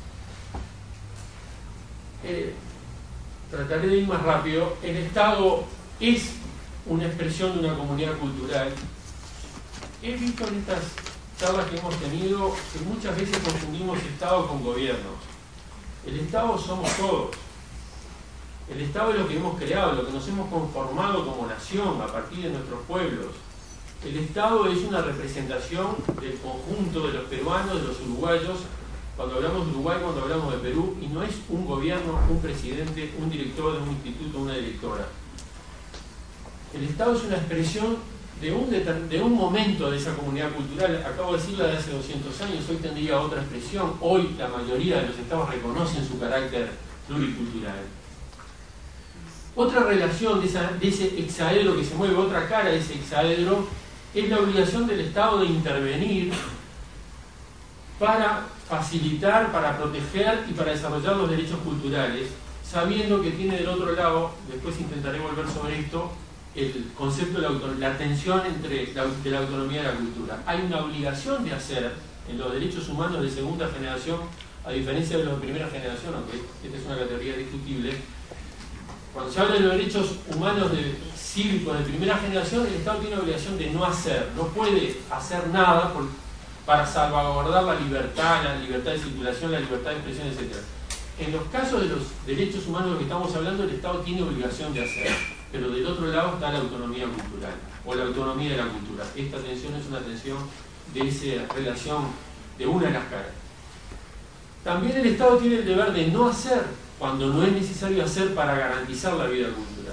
Eh, trataré de ir más rápido. El Estado es una expresión de una comunidad cultural. He visto en estas charlas que hemos tenido que muchas veces confundimos Estado con gobierno. El Estado somos todos. El Estado es lo que hemos creado, lo que nos hemos conformado como nación a partir de nuestros pueblos. El Estado es una representación del conjunto de los peruanos, de los uruguayos, cuando hablamos de Uruguay, cuando hablamos de Perú, y no es un gobierno, un presidente, un director de un instituto, una directora. El Estado es una expresión de un, de un momento de esa comunidad cultural. Acabo de decirla de hace doscientos años, hoy tendría otra expresión. Hoy la mayoría de los estados reconocen su carácter pluricultural. Otra relación de, esa, de ese hexaedro que se mueve, otra cara de ese hexaedro, es la obligación del Estado de intervenir para facilitar, para proteger y para desarrollar los derechos culturales, sabiendo que tiene del otro lado, después intentaré volver sobre esto, el concepto de la, la tensión entre la, de la autonomía y la cultura. Hay una obligación de hacer en los derechos humanos de segunda generación, a diferencia de los de primera generación, aunque esta es una categoría discutible. Cuando se habla de los derechos humanos de, cívicos de primera generación, el Estado tiene la obligación de no hacer, no puede hacer nada por, para salvaguardar la libertad, la libertad de circulación, la libertad de expresión, etcétera. En los casos de los derechos humanos de los que estamos hablando, el Estado tiene obligación de hacer, pero del otro lado está la autonomía cultural, o la autonomía de la cultura. Esta tensión es una tensión de esa relación de una de las caras. También el Estado tiene el deber de no hacer cuando no es necesario hacer para garantizar la vida cultural.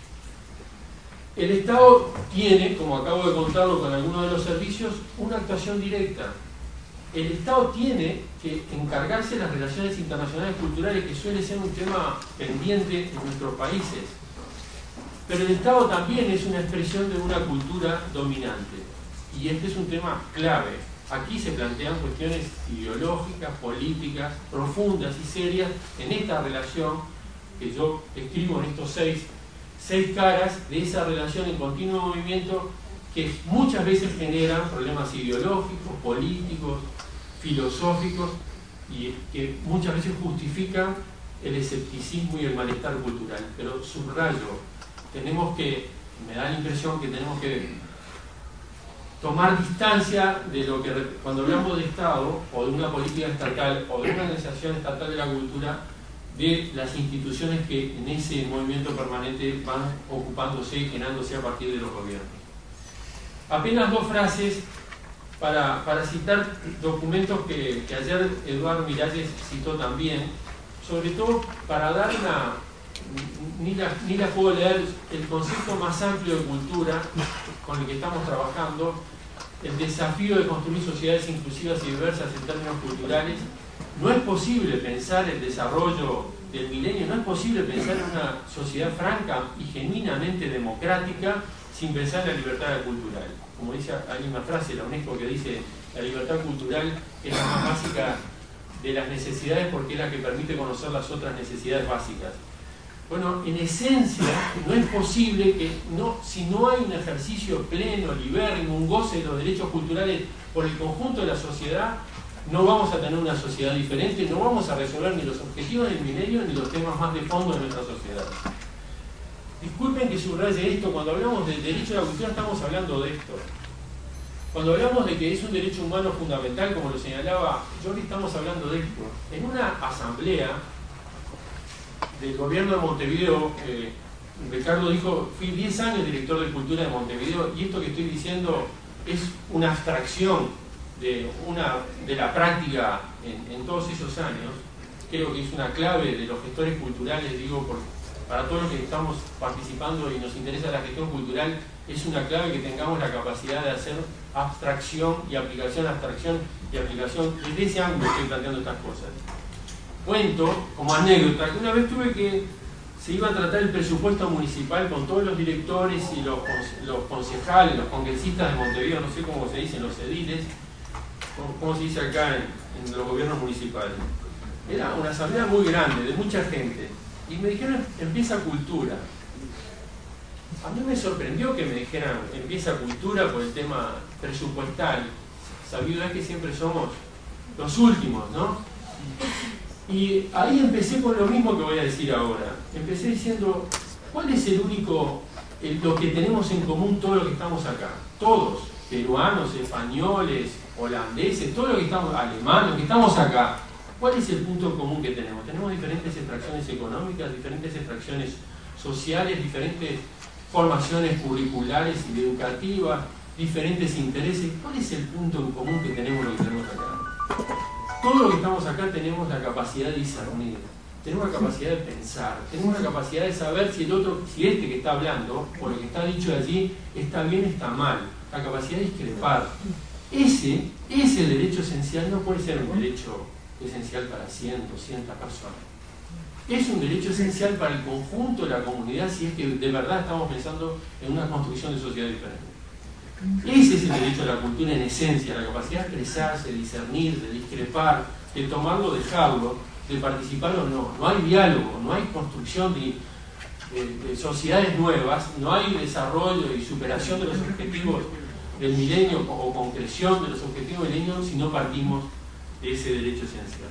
El Estado tiene, como acabo de contarlo con algunos de los servicios, una actuación directa. El Estado tiene que encargarse de las relaciones internacionales culturales, que suele ser un tema pendiente en nuestros países. Pero el Estado también es una expresión de una cultura dominante. Y este es un tema clave. Aquí se plantean cuestiones ideológicas, políticas, profundas y serias en esta relación que yo escribo en estos seis, seis caras de esa relación en continuo movimiento, que muchas veces generan problemas ideológicos, políticos, filosóficos, y que muchas veces justifican el escepticismo y el malestar cultural. Pero subrayo, tenemos que, me da la impresión que tenemos que tomar distancia de lo que, cuando hablamos de Estado, o de una política estatal, o de una organización estatal de la cultura, de las instituciones que en ese movimiento permanente van ocupándose y llenándose a partir de los gobiernos. Apenas dos frases para, para citar documentos que, que ayer Eduardo Miralles citó también, sobre todo para dar una, ni la, ni la puedo leer, el concepto más amplio de cultura con el que estamos trabajando, el desafío de construir sociedades inclusivas y diversas en términos culturales. No es posible pensar el desarrollo del milenio, no es posible pensar en una sociedad franca y genuinamente democrática sin pensar en la libertad cultural. Como dice, hay una frase de la UNESCO que dice: la libertad cultural es la más básica de las necesidades porque es la que permite conocer las otras necesidades básicas. Bueno, en esencia, no es posible que, no, si no hay un ejercicio pleno, libérrimo, un goce de los derechos culturales por el conjunto de la sociedad, no vamos a tener una sociedad diferente, no vamos a resolver ni los objetivos del milenio ni los temas más de fondo de nuestra sociedad. Disculpen que subraye esto, cuando hablamos del derecho a la cultura estamos hablando de esto. Cuando hablamos de que es un derecho humano fundamental, como lo señalaba Jordi, estamos hablando de esto. En una asamblea del gobierno de Montevideo, eh, Ricardo dijo: fui diez años director de cultura de Montevideo, y esto que estoy diciendo es una abstracción de, una, de la práctica en, en todos esos años. Creo que es una clave de los gestores culturales, digo, por, para todos los que estamos participando y nos interesa la gestión cultural, es una clave que tengamos la capacidad de hacer abstracción y aplicación, abstracción y aplicación. Desde ese ángulo estoy planteando estas cosas. Cuento, como anécdota, que una vez tuve que, se iba a tratar el presupuesto municipal con todos los directores y los, los concejales, los congresistas de Montevideo, no sé cómo se dicen, los ediles, cómo, cómo se dice acá en, en los gobiernos municipales. Era una asamblea muy grande, de mucha gente, y me dijeron: empieza cultura. A mí me sorprendió que me dijeran: empieza cultura por el tema presupuestal. Sabido es que siempre somos los últimos, ¿no? Y ahí empecé con lo mismo que voy a decir ahora. Empecé diciendo: ¿cuál es el único, el, lo que tenemos en común todos los que estamos acá? Todos, peruanos, españoles, holandeses, todos los que estamos, alemanes, que estamos acá. ¿Cuál es el punto común que tenemos? Tenemos diferentes extracciones económicas, diferentes extracciones sociales, diferentes formaciones curriculares y educativas, diferentes intereses. ¿Cuál es el punto en común que tenemos los que tenemos acá? Todos los que estamos acá tenemos la capacidad de discernir, tenemos la capacidad de pensar, tenemos la capacidad de saber si el otro, si este que está hablando, o lo que está dicho allí, está bien o está mal, la capacidad de discrepar. Ese, ese derecho esencial no puede ser un derecho esencial para cien, doscientas personas. Es un derecho esencial para el conjunto de la comunidad si es que de verdad estamos pensando en una construcción de sociedad diferente. Ese es el derecho a la cultura en esencia, la capacidad de expresarse, de discernir, de discrepar, de tomarlo, dejarlo, de participar o no. No hay diálogo, no hay construcción de, de, de sociedades nuevas, no hay desarrollo y superación de los objetivos del milenio o concreción de los objetivos del milenio si no partimos de ese derecho esencial.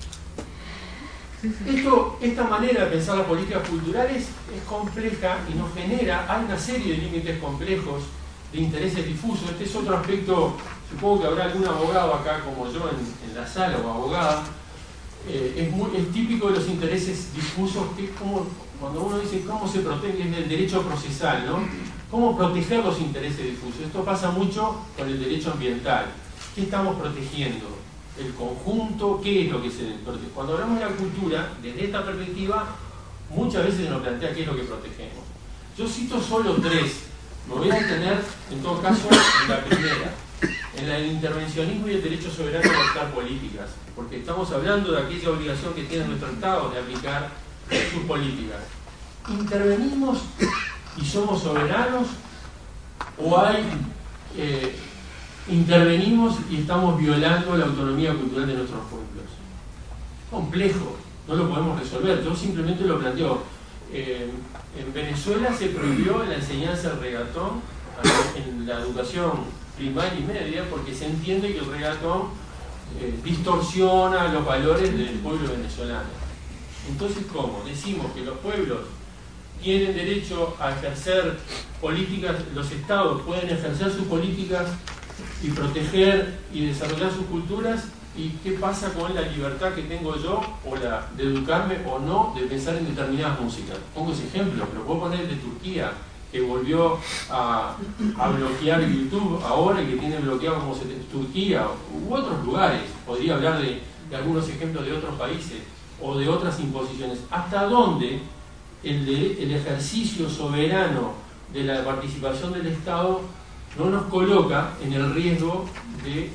Esto, esta manera de pensar las políticas culturales es compleja y nos genera, hay una serie de límites complejos de intereses difusos. Este es otro aspecto, supongo que habrá algún abogado acá como yo en, en la sala o abogada. Eh, es, muy, es típico de los intereses difusos, que es como cuando uno dice cómo se protege, es el derecho procesal, ¿no? Cómo proteger los intereses difusos. Esto pasa mucho con el derecho ambiental. ¿Qué estamos protegiendo? ¿El conjunto? ¿Qué es lo que se protege? Cuando hablamos de la cultura, desde esta perspectiva, muchas veces se nos plantea qué es lo que protegemos. Yo cito solo tres. Me voy a detener, en todo caso, en la primera, en el intervencionismo y el derecho soberano a adoptar políticas, porque estamos hablando de aquella obligación que tiene nuestro Estado de aplicar sus políticas. ¿Intervenimos y somos soberanos? ¿O hay eh, intervenimos y estamos violando la autonomía cultural de nuestros pueblos? Complejo, no lo podemos resolver. Yo simplemente lo planteo. Eh, en Venezuela se prohibió la enseñanza del regatón en la educación primaria y media porque se entiende que el regatón eh, distorsiona los valores del pueblo venezolano. Entonces, ¿cómo? Decimos que los pueblos tienen derecho a ejercer políticas, los estados pueden ejercer sus políticas y proteger y desarrollar sus culturas. ¿Y qué pasa con la libertad que tengo yo o la de educarme o no de pensar en determinadas músicas? Pongo ese ejemplo, pero puedo poner el de Turquía, que volvió a, a bloquear YouTube ahora y que tiene bloqueado como se, Turquía u otros lugares. Podría hablar de, de algunos ejemplos de otros países o de otras imposiciones. ¿Hasta dónde el, de, el ejercicio soberano de la participación del Estado no nos coloca en el riesgo de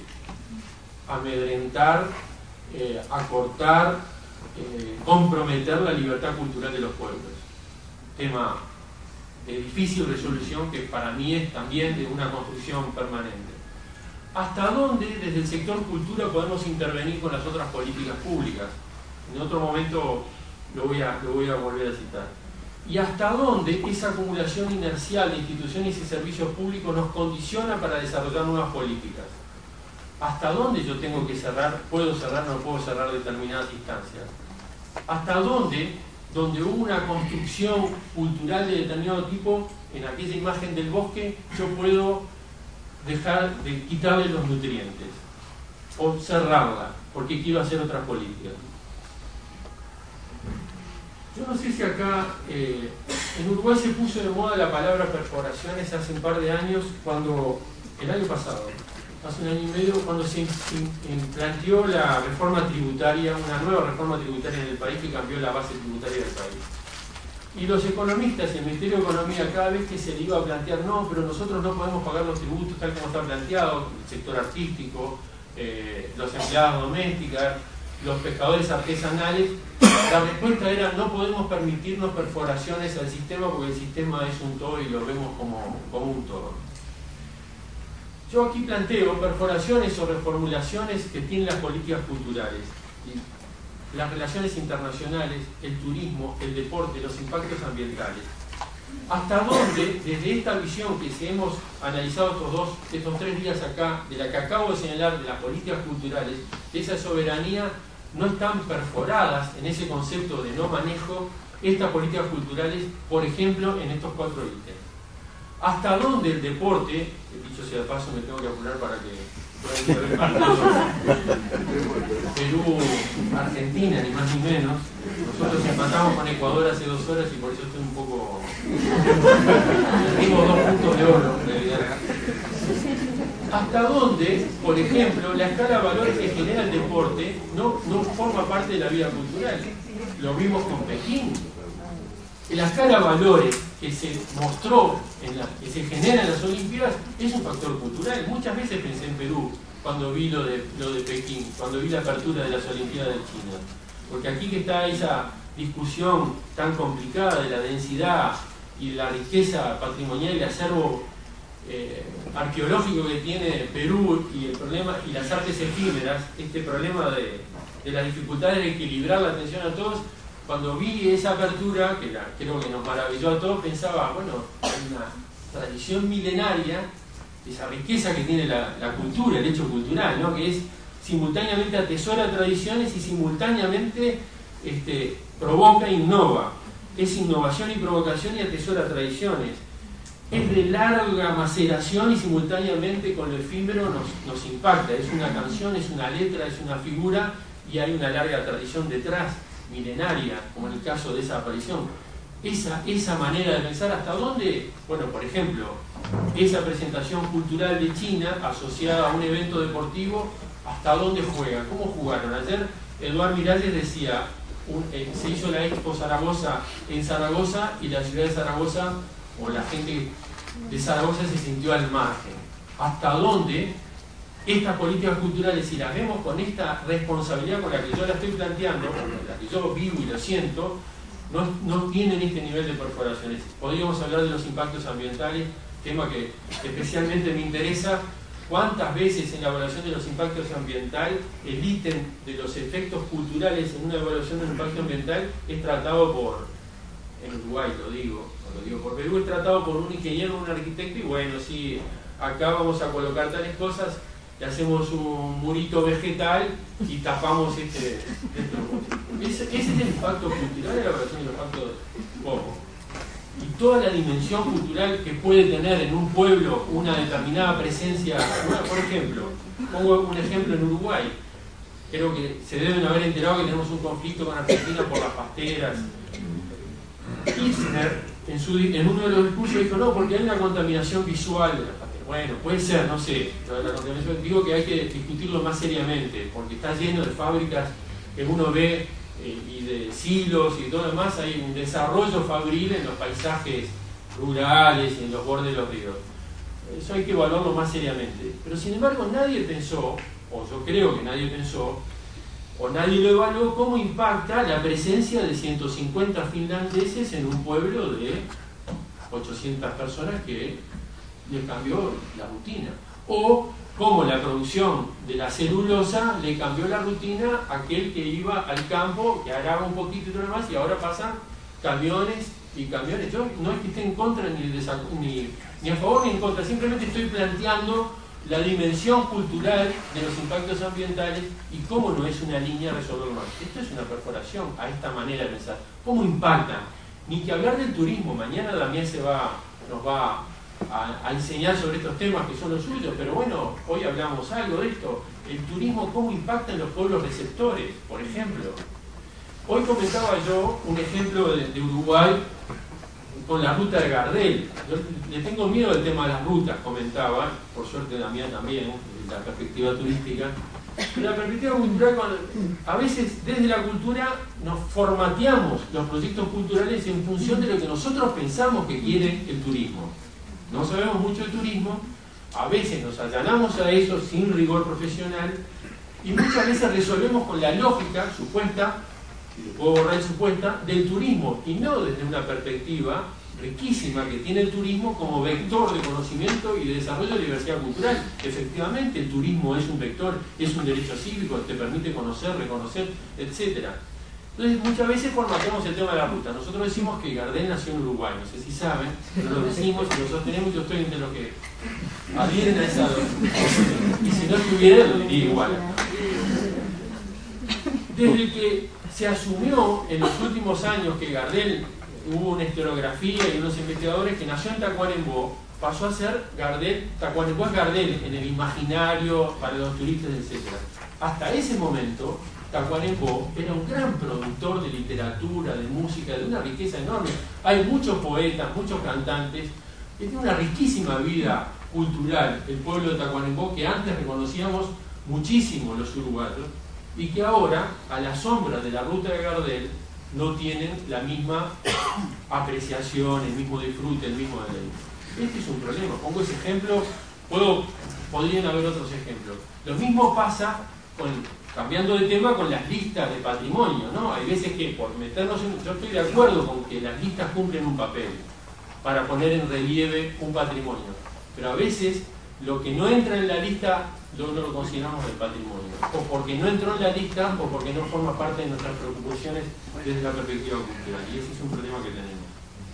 amedrentar, eh, acortar, eh, comprometer la libertad cultural de los pueblos? Tema de difícil resolución que para mí es también de una construcción permanente. ¿Hasta dónde desde el sector cultura podemos intervenir con las otras políticas públicas? En otro momento lo voy a, lo voy a volver a citar. ¿Y hasta dónde esa acumulación inercial de instituciones y servicios públicos nos condiciona para desarrollar nuevas políticas? ¿Hasta dónde yo tengo que cerrar, puedo cerrar o no puedo cerrar determinadas instancias? ¿Hasta dónde, donde hubo una construcción cultural de determinado tipo, en aquella imagen del bosque, yo puedo dejar de quitarle los nutrientes? O cerrarla, porque quiero hacer otras políticas. Yo no sé si acá, eh, en Uruguay se puso de moda la palabra perforaciones hace un par de años, cuando, el año pasado, hace un año y medio, cuando se planteó la reforma tributaria, una nueva reforma tributaria en el país que cambió la base tributaria del país. Y los economistas, el Ministerio de Economía, cada vez que se le iba a plantear, no, pero nosotros no podemos pagar los tributos tal como está planteado, el sector artístico, eh, los empleadas domésticas, los pescadores artesanales, la respuesta era no podemos permitirnos perforaciones al sistema porque el sistema es un todo y lo vemos como, como un todo. Yo aquí planteo perforaciones o reformulaciones que tienen las políticas culturales, las relaciones internacionales, el turismo, el deporte, los impactos ambientales. ¿Hasta dónde, desde esta visión que se hemos analizado estos, dos, estos tres días acá, de la que acabo de señalar, de las políticas culturales, de esa soberanía, no están perforadas en ese concepto de no manejo estas políticas culturales, por ejemplo, en estos cuatro ítems? ¿Hasta dónde el deporte, dicho sea de paso, me tengo que apurar para que puedan ver partidos, Perú, Argentina, ni más ni menos? Nosotros empatamos con Ecuador hace dos horas y por eso estoy un poco... Tengo dos puntos de oro, en realidad. ¿Hasta dónde, por ejemplo, la escala de valores que genera el deporte no, no forma parte de la vida cultural? Lo vimos con Pekín. La escala de valores que se mostró, en la, que se genera en las Olimpiadas, es un factor cultural. Muchas veces pensé en Perú cuando vi lo de, lo de Pekín, cuando vi la apertura de las Olimpiadas de China. Porque aquí que está esa discusión tan complicada de la densidad y la riqueza patrimonial y acervo eh, arqueológico que tiene Perú y el problema y las artes efímeras, este problema de, de las dificultades de equilibrar la atención a todos. Cuando vi esa apertura, que la, creo que nos maravilló a todos, pensaba, bueno, hay una tradición milenaria, esa riqueza que tiene la, la cultura, el hecho cultural, ¿no? Que es simultáneamente atesora tradiciones y simultáneamente este, provoca e innova. Es innovación y provocación y atesora tradiciones. es de larga maceración y simultáneamente con lo efímero nos, nos impacta. Es una canción, es una letra, es una figura y hay una larga tradición detrás, milenaria, como en el caso de esa aparición. Esa, esa manera de pensar, ¿hasta dónde? Bueno, por ejemplo, esa presentación cultural de China asociada a un evento deportivo, ¿hasta dónde juegan? ¿Cómo jugaron? Ayer Eduard Miralles decía, un, eh, se hizo la Expo Zaragoza en Zaragoza y la ciudad de Zaragoza, o la gente de Zaragoza se sintió al margen. ¿Hasta dónde estas políticas culturales, si las vemos con esta responsabilidad con la que yo la estoy planteando, con la que yo vivo y lo siento, no, no tienen este nivel de perforaciones? Podríamos hablar de los impactos ambientales, tema que especialmente me interesa. ¿Cuántas veces en la evaluación de los impactos ambientales el ítem de los efectos culturales en una evaluación del impacto ambiental es tratado por, en Uruguay lo digo, no lo digo por Perú, es tratado por un ingeniero, un arquitecto, y bueno, sí, acá vamos a colocar tales cosas, le hacemos un murito vegetal y tapamos este... Ese, ese es el impacto cultural de la evaluación de los impactos poco. Y toda la dimensión cultural que puede tener en un pueblo una determinada presencia. Bueno, por ejemplo, pongo un ejemplo en Uruguay. Creo que se deben haber enterado que tenemos un conflicto con Argentina por las pasteras. Kirchner, en, su, en uno de los discursos, dijo, no, porque hay una contaminación visual de las pasteras. Bueno, puede ser, no sé. La contaminación, digo que hay que discutirlo más seriamente, porque está lleno de fábricas que uno ve y de silos y todo lo demás. Hay un desarrollo fabril en los paisajes rurales y en los bordes de los ríos. Eso hay que evaluarlo más seriamente. Pero sin embargo nadie pensó, o yo creo que nadie pensó, o nadie lo evaluó, cómo impacta la presencia de ciento cincuenta finlandeses en un pueblo de ochocientas personas que le cambió la rutina. O cómo la producción de la celulosa le cambió la rutina a aquel que iba al campo, que araba un poquito y todo lo demás, y ahora pasan camiones y camiones. Yo no es que esté en contra ni, ni, ni a favor ni en contra, simplemente estoy planteando la dimensión cultural de los impactos ambientales y cómo no es una línea resolver más. Esto es una perforación a esta manera de pensar. ¿Cómo impactan? Ni que hablar del turismo. Mañana Damián se va, nos va A, a enseñar sobre estos temas que son los suyos, pero bueno, hoy hablamos algo de esto. El turismo, cómo impacta en los pueblos receptores, por ejemplo. Hoy comentaba yo un ejemplo de, de Uruguay con la ruta de Gardel. Yo le tengo miedo al tema de las rutas, comentaba, por suerte Damián también, desde la perspectiva turística. Pero la perspectiva cultural, a veces desde la cultura nos formateamos los proyectos culturales en función de lo que nosotros pensamos que quiere el turismo. No sabemos mucho de turismo, a veces nos allanamos a eso sin rigor profesional y muchas veces resolvemos con la lógica supuesta, y le puedo borrar supuesta, del turismo y no desde una perspectiva riquísima que tiene el turismo como vector de conocimiento y de desarrollo de diversidad cultural. Efectivamente, el turismo es un vector, es un derecho cívico, te permite conocer, reconocer, etcétera. Entonces muchas veces formateamos el tema de la ruta. Nosotros decimos que Gardel nació en Uruguay, no sé si saben, pero lo decimos y lo sostenemos, yo estoy entre los que adhieren a esa doctrina. Y si no estuviera, lo diría igual. Desde que se asumió en los últimos años que Gardel, hubo una historiografía y unos investigadores que nació en Tacuarembó, pasó a ser Gardel, Tacuarembó es Gardel en el imaginario para los turistas, etcétera. Hasta ese momento, Tacuarembó era un gran productor de literatura, de música, de una riqueza enorme. Hay muchos poetas, muchos cantantes, que tiene una riquísima vida cultural el pueblo de Tacuarembó, que antes reconocíamos muchísimo los uruguayos, y que ahora, a la sombra de la ruta de Gardel, no tienen la misma apreciación, el mismo disfrute, el mismo deleite. Este es un problema. Pongo ese ejemplo, puedo, podrían haber otros ejemplos. Lo mismo pasa con, cambiando de tema, con las listas de patrimonio, ¿no? Hay veces que por meternos en... Yo estoy de acuerdo con que las listas cumplen un papel para poner en relieve un patrimonio, pero a veces lo que no entra en la lista no, no lo consideramos del patrimonio, o porque no entró en la lista o porque no forma parte de nuestras preocupaciones desde la perspectiva cultural, y ese es un problema que tenemos.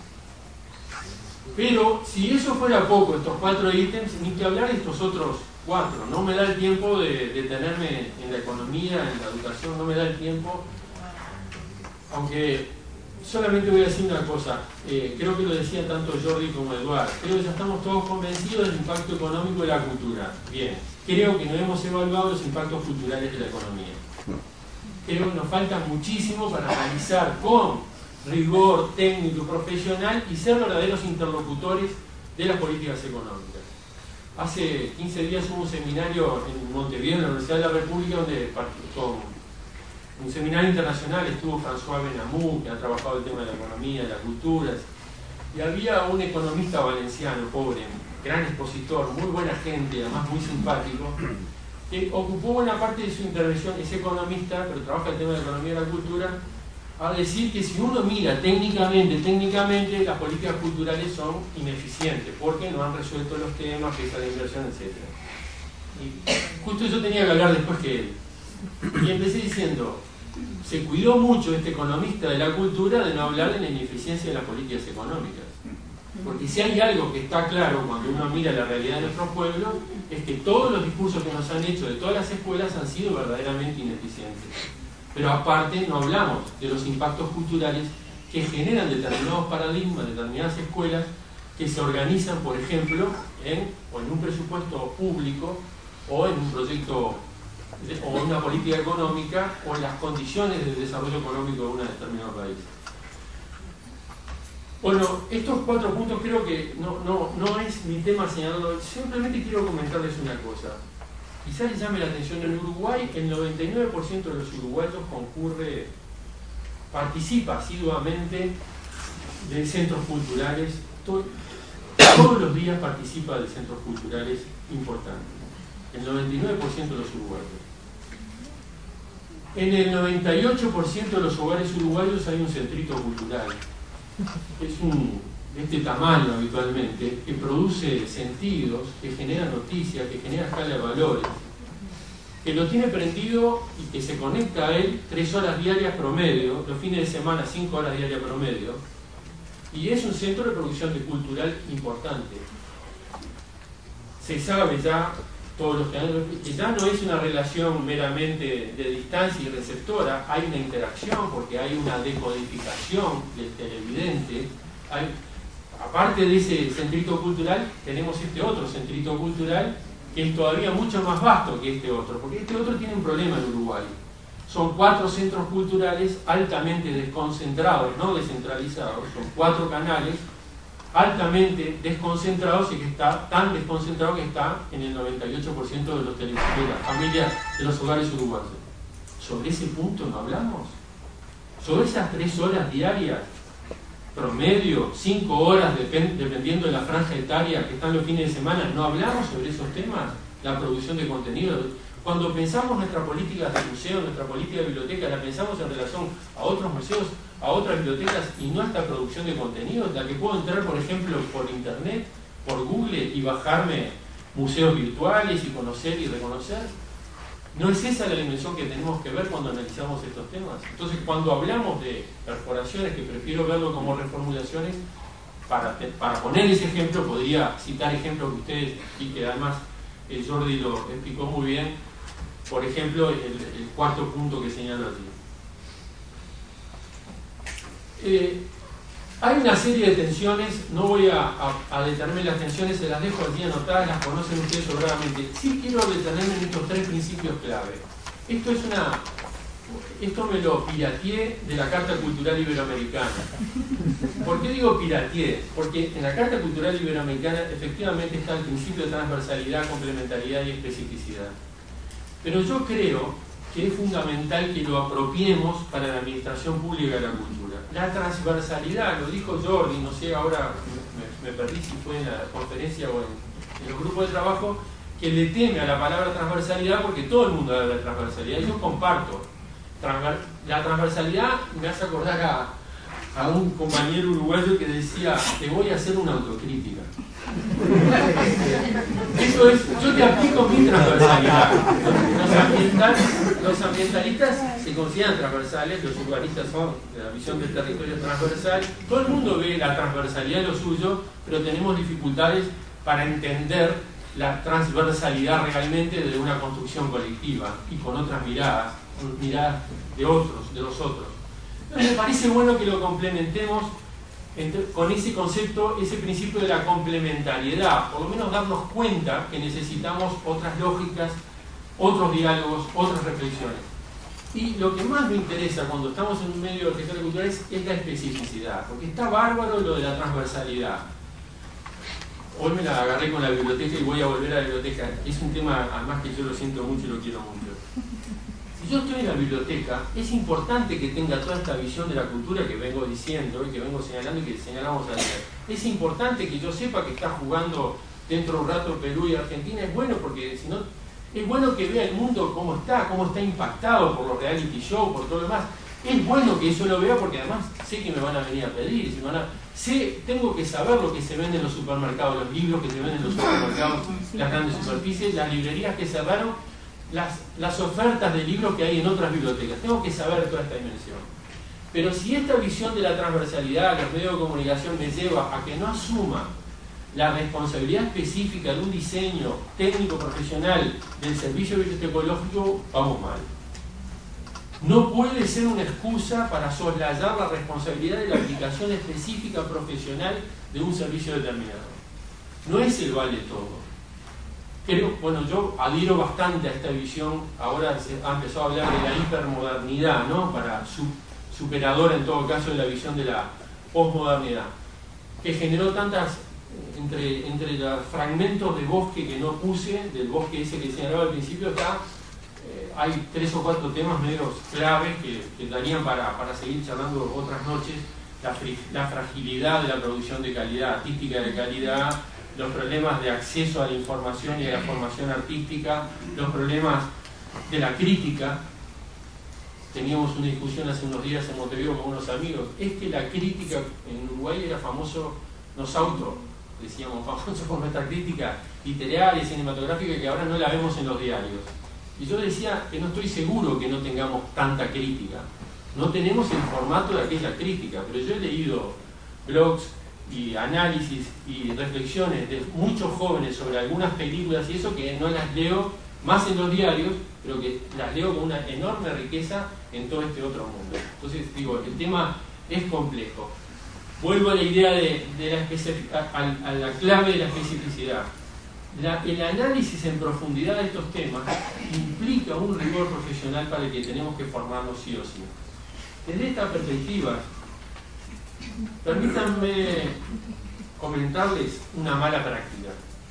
Pero si eso fuera poco, estos cuatro ítems, ni que hablar de estos otros cuatro. No me da el tiempo de detenerme en la economía, en la educación, no me da el tiempo, aunque solamente voy a decir una cosa, eh, creo que lo decía tanto Jordi como Eduardo, creo que ya estamos todos convencidos del impacto económico de la cultura. Bien, creo que no hemos evaluado los impactos culturales de la economía. Creo que nos falta muchísimo para analizar con rigor técnico y profesional y ser verdaderos interlocutores de las políticas económicas. Hace quince días hubo un seminario en Montevideo, en la Universidad de la República, donde participó un seminario internacional, estuvo François Benamou, que ha trabajado el tema de la economía, de las culturas, y había un economista valenciano, pobre, gran expositor, muy buena gente, además muy simpático, que ocupó buena parte de su intervención, es economista, pero trabaja el tema de la economía y la cultura, a decir que si uno mira técnicamente, técnicamente las políticas culturales son ineficientes, porque no han resuelto los temas, pesa de inversión, etcétera. Y justo yo tenía que hablar después que él. Y empecé diciendo, se cuidó mucho este economista de la cultura de no hablar de la ineficiencia de las políticas económicas. Porque si hay algo que está claro cuando uno mira la realidad de nuestros pueblos, es que todos los discursos que nos han hecho de todas las escuelas han sido verdaderamente ineficientes. Pero aparte no hablamos de los impactos culturales que generan determinados paradigmas, determinadas escuelas que se organizan, por ejemplo, en, o en un presupuesto público o en un proyecto de, o en una política económica o en las condiciones del desarrollo económico de un determinado país. Bueno, estos cuatro puntos creo que no, no, no es mi tema señalarlo, simplemente quiero comentarles una cosa. Quizás les llame la atención, en Uruguay el noventa y nueve por ciento de los uruguayos concurre, participa asiduamente de centros culturales, to, todos los días participa de centros culturales importantes, el noventa y nueve por ciento de los uruguayos. En el noventa y ocho por ciento de los hogares uruguayos hay un centrito cultural, es un, de este tamaño habitualmente, que produce sentidos, que genera noticias, que genera escala de valores, que lo tiene prendido y que se conecta a él tres horas diarias promedio, los fines de semana cinco horas diarias promedio, y es un centro de producción de cultural importante. Se sabe ya, todos los canales, que ya no es una relación meramente de distancia y receptora, hay una interacción porque hay una decodificación del televidente, hay, aparte de ese centrito cultural, tenemos este otro centrito cultural que es todavía mucho más vasto que este otro, porque este otro tiene un problema en Uruguay. Son cuatro centros culturales altamente desconcentrados, no descentralizados, son cuatro canales altamente desconcentrados y que está tan desconcentrado que está en el noventa y ocho por ciento de los de las familias de los hogares uruguayos. ¿Sobre ese punto no hablamos? ¿Sobre esas tres horas diarias? Promedio, cinco horas, depend, dependiendo de la franja etaria que están los fines de semana, ¿no hablamos sobre esos temas? La producción de contenido. Cuando pensamos nuestra política de museo, nuestra política de biblioteca, la pensamos en relación a otros museos, a otras bibliotecas y no a esta producción de contenido, la que puedo entrar, por ejemplo, por internet, por Google y bajarme museos virtuales y conocer y reconocer. ¿No es esa la dimensión que tenemos que ver cuando analizamos estos temas? Entonces, cuando hablamos de perforaciones, que prefiero verlo como reformulaciones, para, para poner ese ejemplo, podría citar ejemplos que ustedes, y que además eh, Jordi lo explicó muy bien, por ejemplo, el, el cuarto punto que señalo allí. Eh, hay una serie de tensiones, no voy a, a, a detenerme en las tensiones, se las dejo aquí anotadas, las conocen ustedes sobradamente. Sí quiero detenerme en estos tres principios clave. Esto es una, esto me lo pirateé de la Carta Cultural Iberoamericana. ¿Por qué digo pirateé? Porque en la Carta Cultural Iberoamericana efectivamente está el principio de transversalidad, complementariedad y especificidad. Pero yo creo que es fundamental que lo apropiemos para la administración pública de la cultura. La transversalidad, lo dijo Jordi, no sé, ahora me, me perdí si fue en la conferencia o en, en los grupos de trabajo, que le teme a la palabra transversalidad porque todo el mundo habla de transversalidad, y yo comparto. Transver, la transversalidad me hace acordar a, a un compañero uruguayo que decía, te voy a hacer una autocrítica. Eso es, yo te aplico mi transversalidad. Los, ambiental, los ambientalistas se consideran transversales, los urbanistas son de la visión del territorio transversal. Todo el mundo ve la transversalidad de lo suyo, pero tenemos dificultades para entender la transversalidad realmente de una construcción colectiva y con otras miradas, miradas de otros, de los otros. Entonces me parece bueno que lo complementemos entre, con ese concepto, ese principio de la complementariedad, por lo menos darnos cuenta que necesitamos otras lógicas, otros diálogos, otras reflexiones. Y lo que más me interesa cuando estamos en un medio de gestión cultural es, es la especificidad, porque está bárbaro lo de la transversalidad. Hoy me la agarré con la biblioteca y voy a volver a la biblioteca. Es un tema, además, que yo lo siento mucho y lo quiero mucho. Si yo estoy en la biblioteca, es importante que tenga toda esta visión de la cultura que vengo diciendo y que vengo señalando y que señalamos ayer. Es importante que yo sepa que está jugando dentro de un rato Perú y Argentina. Es bueno porque si no, es bueno que vea el mundo cómo está, cómo está impactado por los reality shows, por todo lo demás. Es bueno que eso lo vea porque además sé que me van a venir a pedir, si me van a... sé, tengo que saber lo que se vende en los supermercados, los libros que se venden en los supermercados, las grandes superficies, las librerías que cerraron, las, las ofertas de libros que hay en otras bibliotecas. Tengo que saber toda esta dimensión. Pero si esta visión de la transversalidad, los medios de comunicación me lleva a que no asuma la responsabilidad específica de un diseño técnico profesional del servicio bibliotecológico, vamos mal. No puede ser una excusa para soslayar la responsabilidad de la aplicación específica profesional de un servicio determinado. No es el vale todo. Pero, bueno, yo adhiero bastante a esta visión. Ahora se ha empezado a hablar de la hipermodernidad, ¿no? Para su, superadora en todo caso de la visión de la posmodernidad, que generó tantas, entre, entre los fragmentos de bosque que no puse, del bosque ese que señalaba al principio, está... hay tres o cuatro temas medios claves que, que darían para, para seguir charlando otras noches. La, la fragilidad de la producción de calidad, artística de calidad, los problemas de acceso a la información y a la formación artística, los problemas de la crítica. Teníamos una discusión hace unos días en Montevideo con unos amigos. Es que la crítica en Uruguay era famoso, nos auto, decíamos, famoso por nuestra crítica literaria y cinematográfica, que ahora no la vemos en los diarios. Y yo decía que no estoy seguro que no tengamos tanta crítica. No tenemos el formato de aquella crítica, pero yo he leído blogs y análisis y reflexiones de muchos jóvenes sobre algunas películas y eso que no las leo más en los diarios, pero que las leo con una enorme riqueza en todo este otro mundo. Entonces, digo, el tema es complejo. Vuelvo a la idea de, de la, a, a la clave de la especificidad. La, el análisis en profundidad de estos temas implica un rigor profesional para el que tenemos que formarnos sí o sí. Desde esta perspectiva, permítanme comentarles una mala práctica.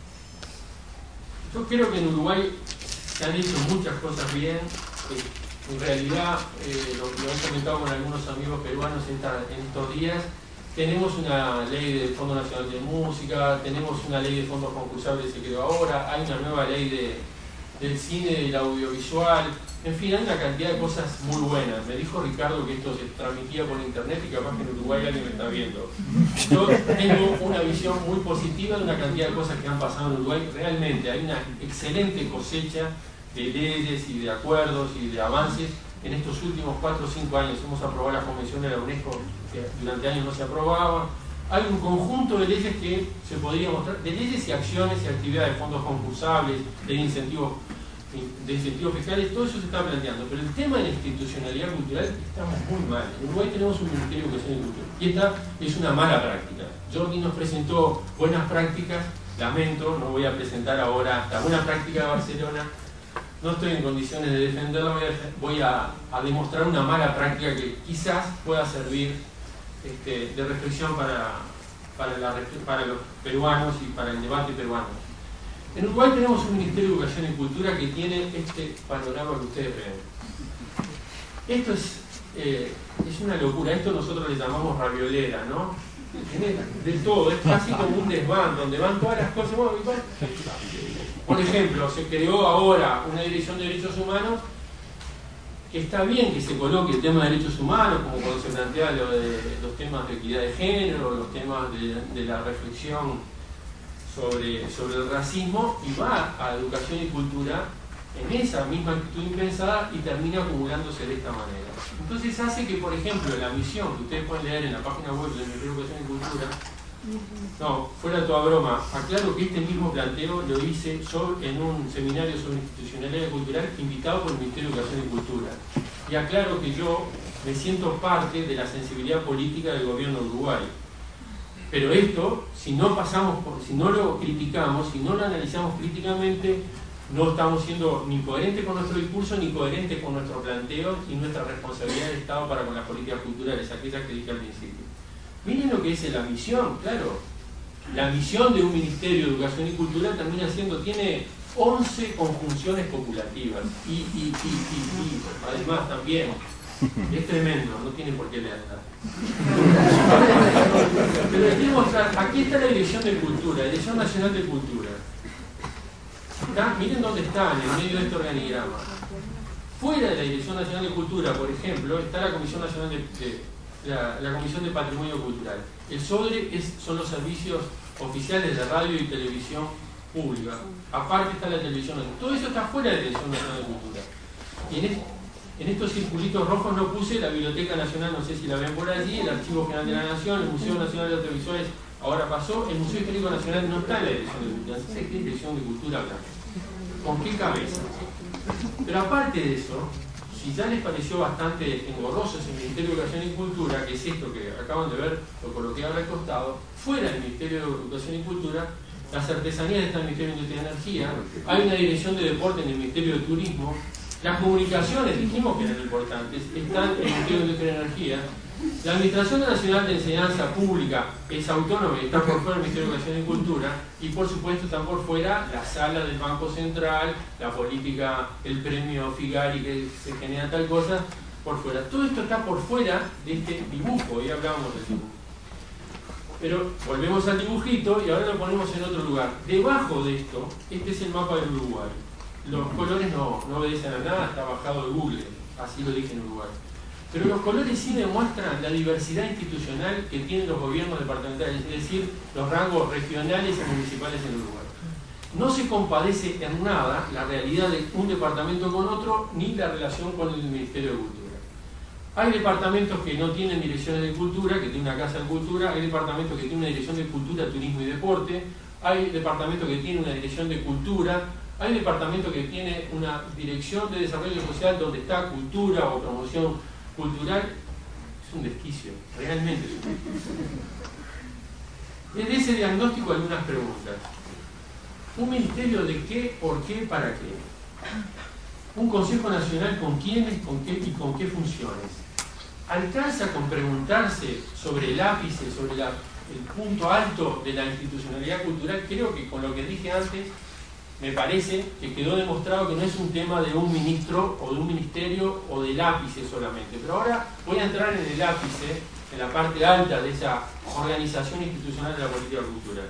Yo creo que en Uruguay se han hecho muchas cosas bien. En realidad, eh, lo, lo he comentado con algunos amigos peruanos esta, en estos días. Tenemos una ley del Fondo Nacional de Música, tenemos una ley de fondos concursables que se creó ahora, hay una nueva ley de, del cine y del audiovisual, en fin, hay una cantidad de cosas muy buenas. Me dijo Ricardo que esto se transmitía por internet y capaz que en Uruguay alguien me está viendo. Yo tengo una visión muy positiva de una cantidad de cosas que han pasado en Uruguay. Realmente hay una excelente cosecha de leyes y de acuerdos y de avances en estos últimos cuatro o cinco años. Hemos aprobado la Convención de la UNESCO, que durante años no se aprobaba. Hay un conjunto de leyes que se podría mostrar, de leyes y acciones y actividades de fondos concursables, de incentivos, de incentivos fiscales, todo eso se está planteando. Pero el tema de la institucionalidad cultural estamos muy mal. En Uruguay tenemos un Ministerio de Educación y Cultura y esta es una mala práctica. Jordi nos presentó buenas prácticas, lamento, no voy a presentar ahora la buena práctica de Barcelona. No estoy en condiciones de defenderla, voy a, a demostrar una mala práctica que quizás pueda servir este, de reflexión para, para, la, para los peruanos y para el debate peruano. En Uruguay tenemos un Ministerio de Educación y Cultura que tiene este panorama que ustedes ven. Esto es, eh, es una locura, esto nosotros le llamamos raviolera, ¿no? Tiene de todo, es casi como un desván, donde van todas las cosas. Por ejemplo, se creó ahora una Dirección de Derechos Humanos, que está bien que se coloque el tema de derechos humanos, como cuando se plantea lo de los temas de equidad de género, los temas de, de la reflexión sobre, sobre el racismo, y va a educación y cultura en esa misma actitud impensada y termina acumulándose de esta manera. Entonces hace que, por ejemplo, la misión que ustedes pueden leer en la página web del Ministerio de Educación y Cultura, no, fuera de toda broma, aclaro que este mismo planteo lo hice yo en un seminario sobre institucionalidad cultural invitado por el Ministerio de Educación y Cultura. Y aclaro que yo me siento parte de la sensibilidad política del gobierno de Uruguay. Pero esto, si no pasamos, por, si no lo criticamos, si no lo analizamos críticamente, no estamos siendo ni coherentes con nuestro discurso, ni coherentes con nuestro planteo y nuestra responsabilidad del Estado para con las políticas culturales, aquellas que dije al principio. Miren lo que es la misión, claro. La misión de un Ministerio de Educación y Cultura termina siendo, tiene once conjunciones copulativas. Y, y, y, y, y además también, es tremendo, no tiene por qué leerla. Pero les quiero mostrar, aquí está la Dirección de Cultura, la Dirección Nacional de Cultura. ¿Está? Miren dónde está, en el medio de este organigrama. Fuera de la Dirección Nacional de Cultura, por ejemplo, está la Comisión Nacional de, de la, la Comisión de Patrimonio Cultural. El SODRE es, son los servicios oficiales de radio y televisión pública. Aparte está la televisión. Todo eso está fuera de la Dirección Nacional de Cultura. Y en, este, en estos circulitos rojos no puse la Biblioteca Nacional, no sé si la ven por allí, el Archivo General de la Nación, el Museo Nacional de Audiovisuales. Ahora pasó, el Museo Histórico Nacional no está en la Dirección de Cultura. ¿Sabes qué Dirección de Cultura hablamos? ¿Con qué cabeza? Pero aparte de eso, si ya les pareció bastante engorroso ese Ministerio de Educación y Cultura, que es esto que acaban de ver, lo coloqué ahora al costado, fuera del Ministerio de Educación y Cultura, las artesanías están en el Ministerio de Industria y Energía, hay una dirección de deporte en el Ministerio de Turismo, las comunicaciones, dijimos que eran importantes, están en el Ministerio de Industria y Energía. La Administración Nacional de Enseñanza Pública es autónoma y está por fuera del Ministerio de Educación y Cultura, y por supuesto están por fuera la sala del Banco Central, la política, el premio Figari que se genera tal cosa, por fuera. Todo esto está por fuera de este dibujo, y hablábamos del dibujo. Pero volvemos al dibujito y ahora lo ponemos en otro lugar. Debajo de esto, este es el mapa del Uruguay. Los colores no, no obedecen a nada, está bajado de Google, así lo dije en Uruguay. Pero los colores sí demuestran la diversidad institucional que tienen los gobiernos departamentales, es decir, los rangos regionales y municipales en Uruguay. No se compadece en nada la realidad de un departamento con otro, ni la relación con el Ministerio de Cultura. Hay departamentos que no tienen direcciones de cultura, que tienen una casa de cultura, hay departamentos que tienen una dirección de cultura, turismo y deporte, hay departamentos que tienen una dirección de cultura, hay departamentos que tienen una dirección de desarrollo social donde está cultura o promoción cultural. Es un desquicio, realmente es un desquicio. Desde ese diagnóstico algunas preguntas. ¿Un ministerio de qué, por qué, para qué? ¿Un Consejo Nacional con quiénes, con qué y con qué funciones? ¿Alcanza con preguntarse sobre el ápice, sobre la, el punto alto de la institucionalidad cultural? Creo que con lo que dije antes, me parece que quedó demostrado que no es un tema de un ministro o de un ministerio o del ápice solamente. Pero ahora voy a entrar en el ápice, en la parte alta de esa organización institucional de la política cultural.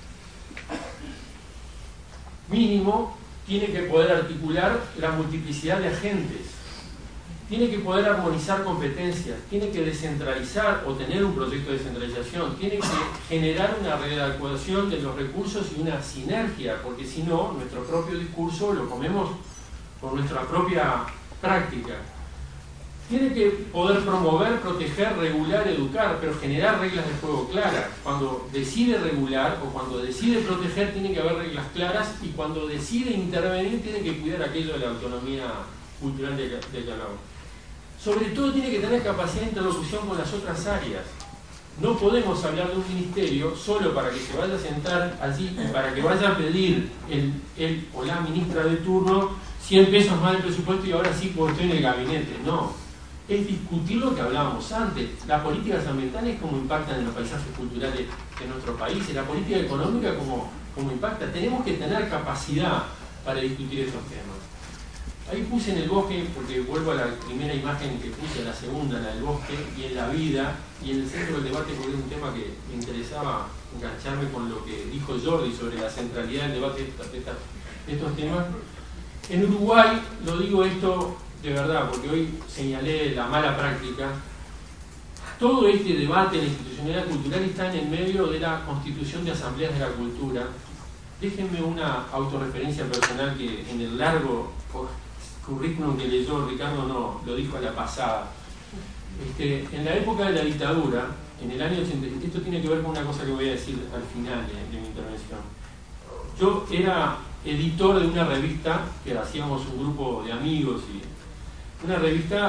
Mínimo, tiene que poder articular la multiplicidad de agentes, tiene que poder armonizar competencias, tiene que descentralizar o tener un proyecto de descentralización, tiene que generar una readecuación de los recursos y una sinergia, porque si no, nuestro propio discurso lo comemos con nuestra propia práctica. Tiene que poder promover, proteger, regular, educar, pero generar reglas de juego claras. Cuando decide regular o cuando decide proteger, tiene que haber reglas claras, y cuando decide intervenir, tiene que cuidar aquello de la autonomía cultural de que hablamos. Sobre todo tiene que tener capacidad de interlocución con las otras áreas. No podemos hablar de un ministerio solo para que se vaya a sentar allí y para que vaya a pedir el, el o la ministra de turno cien pesos más de presupuesto y ahora sí porque estoy en el gabinete. No. Es discutir lo que hablábamos antes, las políticas ambientales, cómo impactan en los paisajes culturales de nuestro país, y la política económica, cómo, cómo impacta. Tenemos que tener capacidad para discutir estos temas. Ahí puse en el bosque, porque vuelvo a la primera imagen que puse, a la segunda, la del bosque, y en la vida, y en el centro del debate, porque es un tema que me interesaba engancharme con lo que dijo Jordi sobre la centralidad del debate de estos, de estos temas. En Uruguay, lo digo esto de verdad, porque hoy señalé la mala práctica, todo este debate de la institucionalidad cultural está en el medio de la constitución de asambleas de la cultura. Déjenme una autorreferencia personal que en el largo currículum que leyó Ricardo no lo dijo a la pasada. Este, en la época de la dictadura, en el año ochenta, esto tiene que ver con una cosa que voy a decir al final de, de mi intervención. Yo era editor de una revista que hacíamos un grupo de amigos, y una revista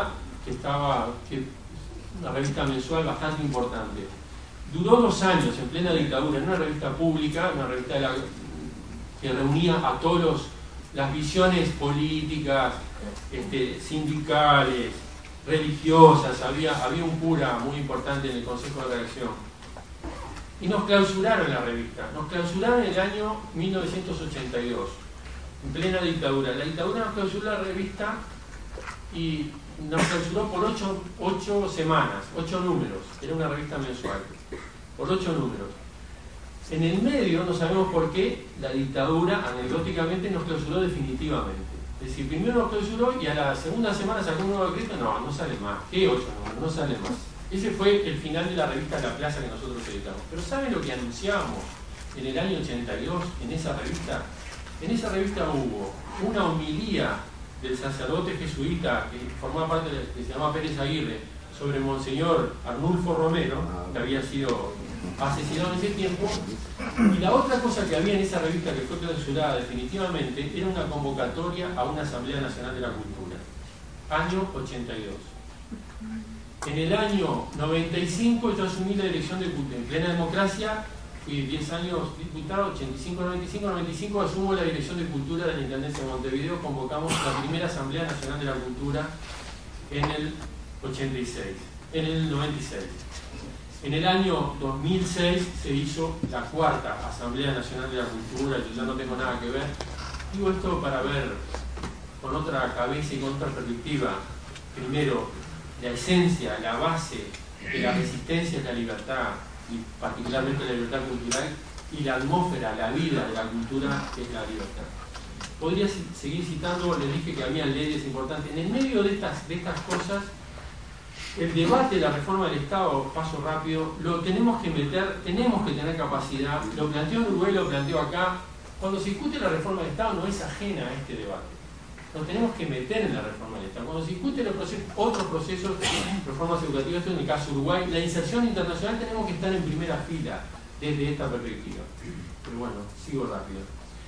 que estaba, que, una revista mensual bastante importante. Duró dos años en plena dictadura, en una revista pública, una revista de la, que reunía a todos las visiones políticas, este, sindicales, religiosas, había, había un cura muy importante en el Consejo de Redacción. Y nos clausuraron la revista, nos clausuraron en el año mil novecientos ochenta y dos, en plena dictadura. La dictadura nos clausuró la revista y nos clausuró por ocho, ocho semanas, ocho números, era una revista mensual, por ocho números. En el medio, no sabemos por qué, la dictadura anecdóticamente nos clausuró definitivamente. Es decir, primero nos clausuró y a la segunda semana sacó un nuevo decreto, no, no sale más. ¿Qué ocho números? No sale más. Ese fue el final de la revista La Plaza que nosotros editamos. Pero ¿saben lo que anunciábamos en el año ochenta y dos en esa revista? En esa revista hubo una homilía del sacerdote jesuita que formaba parte de, que se llamaba Pérez Aguirre, sobre Monseñor Arnulfo Romero, que había sido asesinado en ese tiempo. Y la otra cosa que había en esa revista que fue clausurada definitivamente era una convocatoria a una Asamblea Nacional de la Cultura, año ochenta y dos. En el año noventa y cinco yo asumí la dirección de Cultura, en plena democracia, fui diez años diputado, ochenta y cinco, noventa y cinco, noventa y cinco asumo la dirección de Cultura de la Intendencia de Montevideo, convocamos la primera Asamblea Nacional de la Cultura en el ochenta y seis, en el noventa y seis. En el año dos mil seis se hizo la cuarta Asamblea Nacional de la Cultura, yo ya no tengo nada que ver. Digo esto para ver con otra cabeza y con otra perspectiva, primero, la esencia, la base de la resistencia es la libertad, y particularmente la libertad cultural, y la atmósfera, la vida de la cultura es la libertad. Podría seguir citando, les dije que había leyes importantes. En el medio de estas, de estas cosas, el debate de la reforma del Estado, paso rápido, lo tenemos que meter, tenemos que tener capacidad, lo planteó en Uruguay, lo planteó acá. Cuando se discute la reforma del Estado no es ajena a este debate. Nos tenemos que meter en la reforma del Estado. Cuando se discute los procesos, otros procesos, reformas educativas, esto en el caso Uruguay, la inserción internacional tenemos que estar en primera fila desde esta perspectiva. Pero bueno, sigo rápido.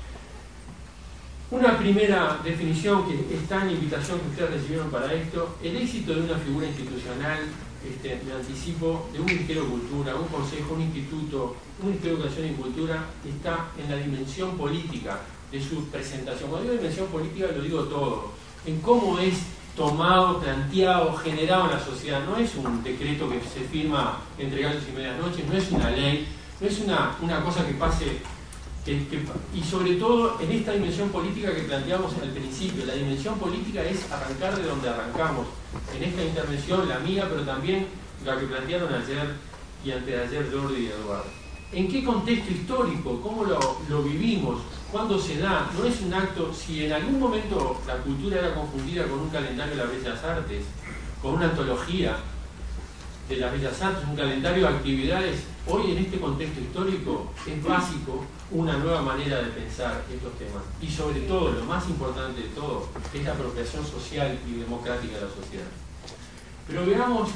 Una primera definición que está en la invitación que ustedes recibieron para esto: el éxito de una figura institucional, este, me anticipo, de un Ministerio de Cultura, un consejo, un instituto, un Ministerio de Educación y Cultura, está en la dimensión política de su presentación. Cuando digo dimensión política lo digo todo, en cómo es tomado, planteado, generado en la sociedad. No es un decreto que se firma entre gallos y medianoche, no es una ley, no es una, una cosa que pase. Que, que, y sobre todo en esta dimensión política que planteamos al principio. La dimensión política es arrancar de donde arrancamos. En esta intervención, la mía, pero también la que plantearon ayer y anteayer Jordi y Eduardo. ¿En qué contexto histórico? ¿Cómo lo, lo vivimos? ¿Cuándo se da? No es un acto, si en algún momento la cultura era confundida con un calendario de las Bellas Artes, con una antología de las Bellas Artes, un calendario de actividades, hoy en este contexto histórico es básico una nueva manera de pensar estos temas. Y sobre todo, lo más importante de todo, es la apropiación social y democrática de la sociedad. Pero veamos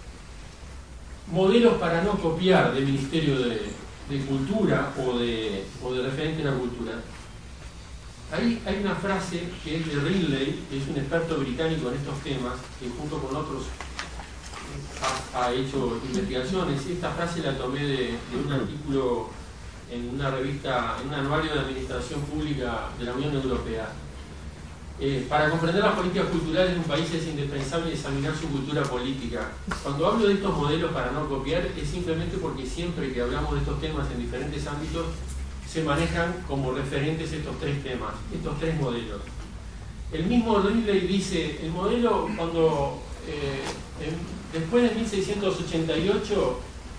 modelos para no copiar del Ministerio de, de Cultura o de, o de referente a la cultura. Ahí hay una frase que es de Ridley, que es un experto británico en estos temas, que junto con otros ha, ha hecho investigaciones. Esta frase la tomé de, de un artículo en una revista, en un anuario de administración pública de la Unión Europea. Eh, para comprender las políticas culturales de un país es indispensable examinar su cultura política. Cuando hablo de estos modelos para no copiar, es simplemente porque siempre que hablamos de estos temas en diferentes ámbitos, se manejan como referentes estos tres temas, estos tres modelos. El mismo Ridley dice, el modelo cuando, eh, en, después de mil seiscientos ochenta y ocho,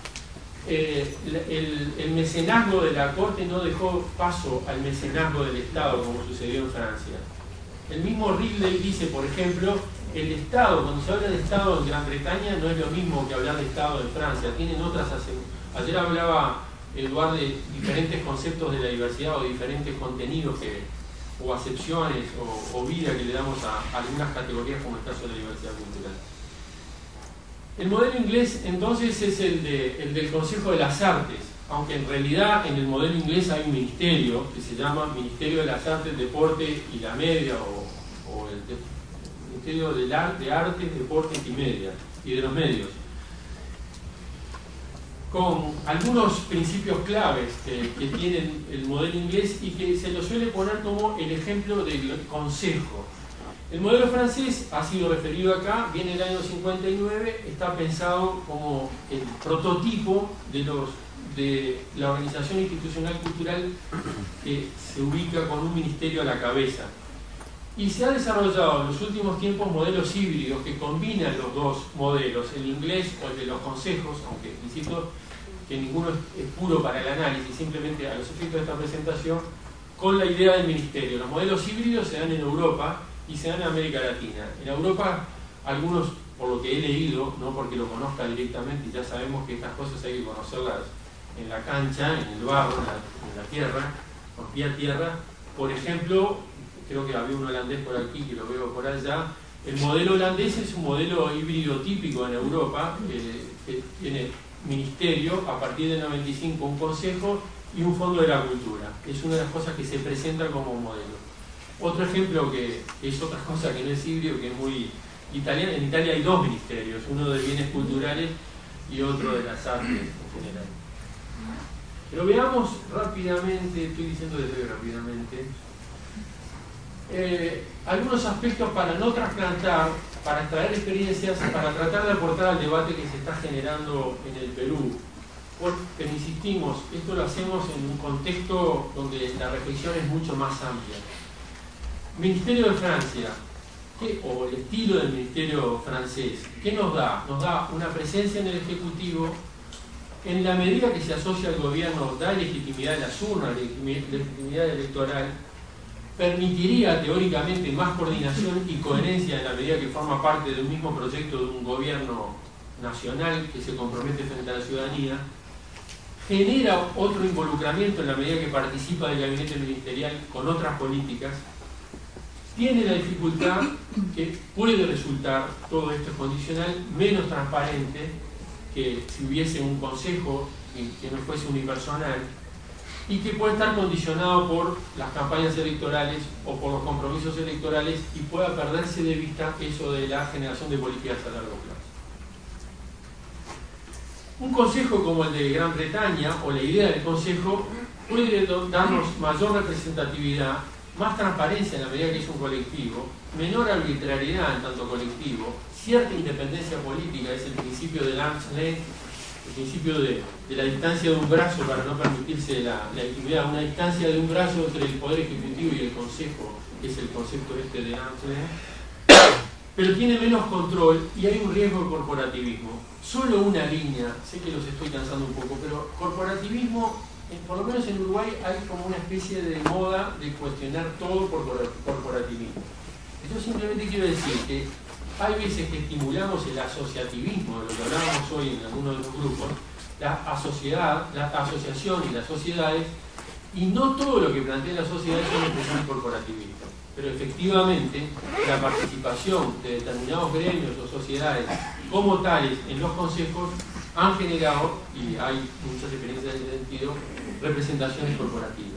eh, el, el mecenazgo de la corte no dejó paso al mecenazgo del Estado, como sucedió en Francia. El mismo Ridley dice, por ejemplo, el Estado, cuando se habla de Estado en Gran Bretaña, no es lo mismo que hablar de Estado en Francia, tienen otras... Ayer hablaba Eduardo de diferentes conceptos de la diversidad o diferentes contenidos que, o acepciones o, o vida que le damos a, a algunas categorías, como el caso de la diversidad cultural. El modelo inglés entonces es el, de, el del Consejo de las Artes, aunque en realidad en el modelo inglés hay un ministerio que se llama Ministerio de las Artes, Deporte y la Media, o, o el, Ministerio de, de Artes, Deportes y Media, y de los medios, con algunos principios claves que, que tiene el modelo inglés y que se lo suele poner como el ejemplo del consejo. El modelo francés ha sido referido acá, viene del año cincuenta y nueve, está pensado como el prototipo de, los, de la organización institucional cultural que se ubica con un ministerio a la cabeza. Y se ha desarrollado en los últimos tiempos modelos híbridos que combinan los dos modelos, el inglés o el de los consejos, aunque insisto que ninguno es puro para el análisis, simplemente a los efectos de esta presentación, con la idea del ministerio. Los modelos híbridos se dan en Europa y se dan en América Latina. En Europa, algunos, por lo que he leído, no porque lo conozca directamente, y ya sabemos que estas cosas hay que conocerlas en la cancha, en el barro, en la, en la tierra, con pie a tierra. Por ejemplo, creo que había un holandés por aquí, que lo veo por allá. El modelo holandés es un modelo híbrido típico en Europa, eh, que tiene ministerio, a partir del noventa y cinco un consejo y un fondo de la cultura. Es una de las cosas que se presenta como modelo. Otro ejemplo que es otra cosa que no es híbrido, que es muy italiano. En Italia hay dos ministerios, uno de bienes culturales y otro de las artes en general. Pero veamos rápidamente, estoy diciendo desde rápidamente, eh, algunos aspectos para no trasplantar, para extraer experiencias, para tratar de aportar al debate que se está generando en el Perú. Pero insistimos, esto lo hacemos en un contexto donde la reflexión es mucho más amplia. Ministerio de Francia, ¿qué, o el estilo del ministerio francés, ¿qué nos da? Nos da una presencia en el Ejecutivo, en la medida que se asocia al gobierno, da legitimidad a las urnas, legitimidad electoral, permitiría teóricamente más coordinación y coherencia en la medida que forma parte de un mismo proyecto de un gobierno nacional que se compromete frente a la ciudadanía, genera otro involucramiento en la medida que participa del gabinete ministerial con otras políticas, tiene la dificultad que puede resultar, todo esto es condicional, menos transparente que si hubiese un consejo que no fuese unipersonal, y que puede estar condicionado por las campañas electorales o por los compromisos electorales y pueda perderse de vista eso de la generación de políticas a largo plazo. Un consejo como el de Gran Bretaña, o la idea del consejo, puede darnos mayor representatividad, más transparencia en la medida que es un colectivo, menor arbitrariedad en tanto colectivo, cierta independencia política, es el principio del arm's length, el principio de, de la distancia de un brazo para no permitirse la, la intimidad, una distancia de un brazo entre el Poder Ejecutivo y el Consejo, que es el concepto este de arm's length, pero tiene menos control y hay un riesgo de corporativismo. Solo una línea, sé que los estoy cansando un poco, pero corporativismo, por lo menos en Uruguay hay como una especie de moda de cuestionar todo por corporativismo. Yo simplemente quiero decir que hay veces que estimulamos el asociativismo, de lo que hablábamos hoy en algunos de los grupos, la, asociedad, la asociación y las sociedades, y no todo lo que plantea la sociedad es una expresión corporativista. Pero efectivamente, la participación de determinados gremios o sociedades como tales en los consejos han generado, y hay muchas experiencias en ese sentido, representaciones corporativas.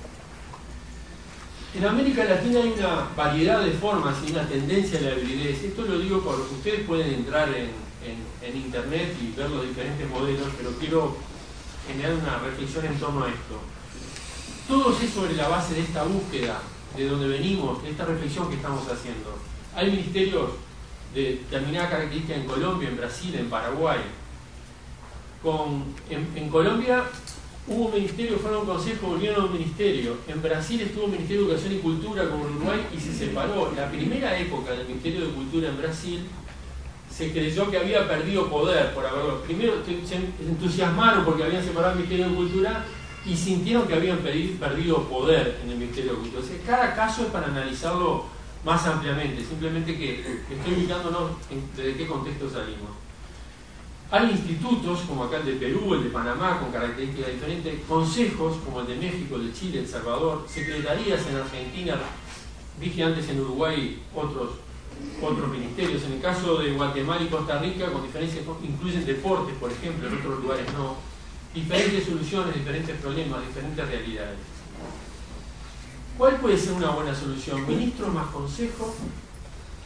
En América Latina hay una variedad de formas y una tendencia a la hibridez. Esto lo digo porque ustedes pueden entrar en, en, en internet y ver los diferentes modelos, pero quiero generar una reflexión en torno a esto. Todo es sobre la base de esta búsqueda, de donde venimos, de esta reflexión que estamos haciendo. Hay ministerios de determinada característica en Colombia, en Brasil, en Paraguay. Con, en, en Colombia hubo un ministerio, fueron un consejo, volvieron a un ministerio. En Brasil estuvo el Ministerio de Educación y Cultura como en Uruguay y se separó. La primera época del Ministerio de Cultura en Brasil se creyó que había perdido poder por haberlo. Primero se entusiasmaron porque habían separado el Ministerio de Cultura y sintieron que habían perdido poder en el Ministerio de Cultura. O sea, cada caso es para analizarlo más ampliamente, simplemente que estoy ubicándonos en desde qué contexto salimos. Hay institutos, como acá el de Perú, el de Panamá, con características diferentes, consejos, como el de México, el de Chile, El Salvador, secretarías en Argentina, dije antes en Uruguay otros, otros ministerios. En el caso de Guatemala y Costa Rica, con diferencias, incluyen deportes, por ejemplo, en otros lugares no. Diferentes soluciones, diferentes problemas, diferentes realidades. ¿Cuál puede ser una buena solución? ¿Ministro más consejo?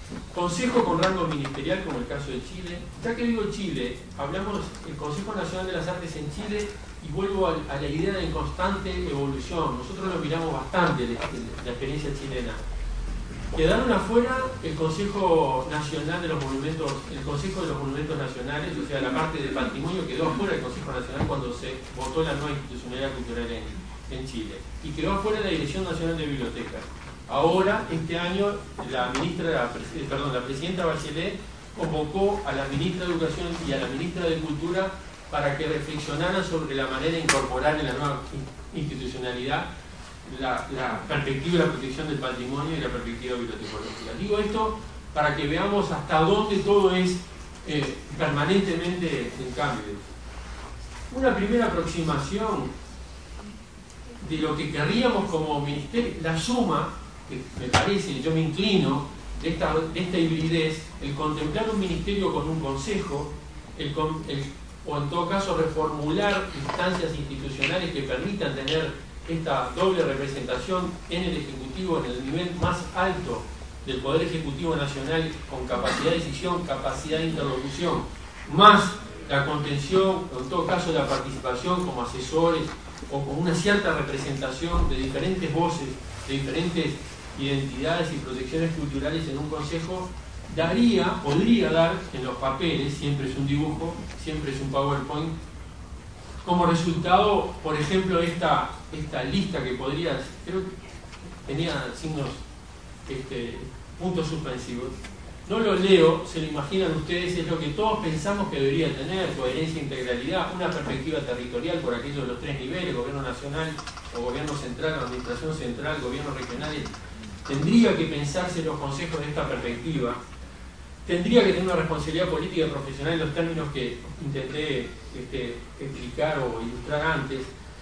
Consejo con rango ministerial, como el caso de Chile. Ya que digo Chile, hablamos del Consejo Nacional de las Artes en Chile y vuelvo a, a la idea de constante evolución. Nosotros lo miramos bastante, la, la experiencia chilena. Quedaron afuera el Consejo Nacional de los Monumentos, el Consejo de los Monumentos Nacionales, o sea, la parte de patrimonio quedó afuera del Consejo Nacional cuando se votó la nueva institucionalidad cultural en, en Chile. Y quedó afuera la Dirección Nacional de Bibliotecas. Ahora, este año, la ministra, la, perdón, la presidenta Bachelet convocó a la ministra de Educación y a la ministra de Cultura para que reflexionaran sobre la manera de incorporar en la nueva institucionalidad La, la perspectiva de la protección del patrimonio y la perspectiva bibliotecológica. Digo esto para que veamos hasta dónde todo es eh, permanentemente en cambio. Una primera aproximación de lo que querríamos como ministerio, la suma, que me parece, yo me inclino, de esta, de esta hibridez, el contemplar un ministerio con un consejo, el, el, o en todo caso reformular instancias institucionales que permitan tener esta doble representación en el Ejecutivo, en el nivel más alto del Poder Ejecutivo Nacional, con capacidad de decisión, capacidad de interlocución, más la contención, o en todo caso la participación como asesores o con una cierta representación de diferentes voces, de diferentes identidades y protecciones culturales en un consejo, daría, podría dar en los papeles, siempre es un dibujo, siempre es un PowerPoint, como resultado, por ejemplo, esta, esta lista que podría, creo que tenía signos, este, puntos suspensivos. No lo leo, se lo imaginan ustedes, es lo que todos pensamos que debería tener: coherencia, integralidad, una perspectiva territorial por aquello de los tres niveles, gobierno nacional o gobierno central, administración central, gobierno regional. Tendría que pensarse los consejos de esta perspectiva. Tendría que tener una responsabilidad política y profesional en los términos que intenté este, explicar o ilustrar antes.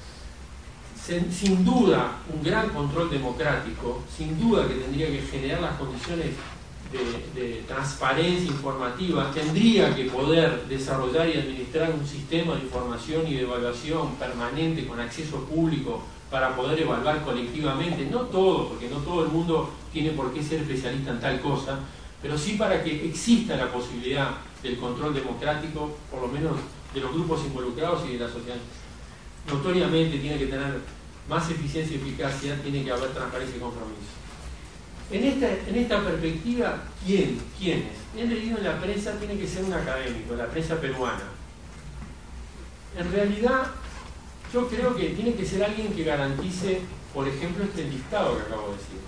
Sin, sin duda, un gran control democrático, sin duda que tendría que generar las condiciones de, de transparencia informativa, tendría que poder desarrollar y administrar un sistema de información y de evaluación permanente con acceso público para poder evaluar colectivamente, no todo, porque no todo el mundo tiene por qué ser especialista en tal cosa, pero sí para que exista la posibilidad del control democrático, por lo menos de los grupos involucrados y de la sociedad. Notoriamente tiene que tener más eficiencia y eficacia, tiene que haber transparencia y compromiso. En esta, en esta perspectiva, ¿quién? ¿Quiénes? He leído en la prensa, tiene que ser un académico, la prensa peruana. En realidad, yo creo que tiene que ser alguien que garantice, por ejemplo, este listado que acabo de decir.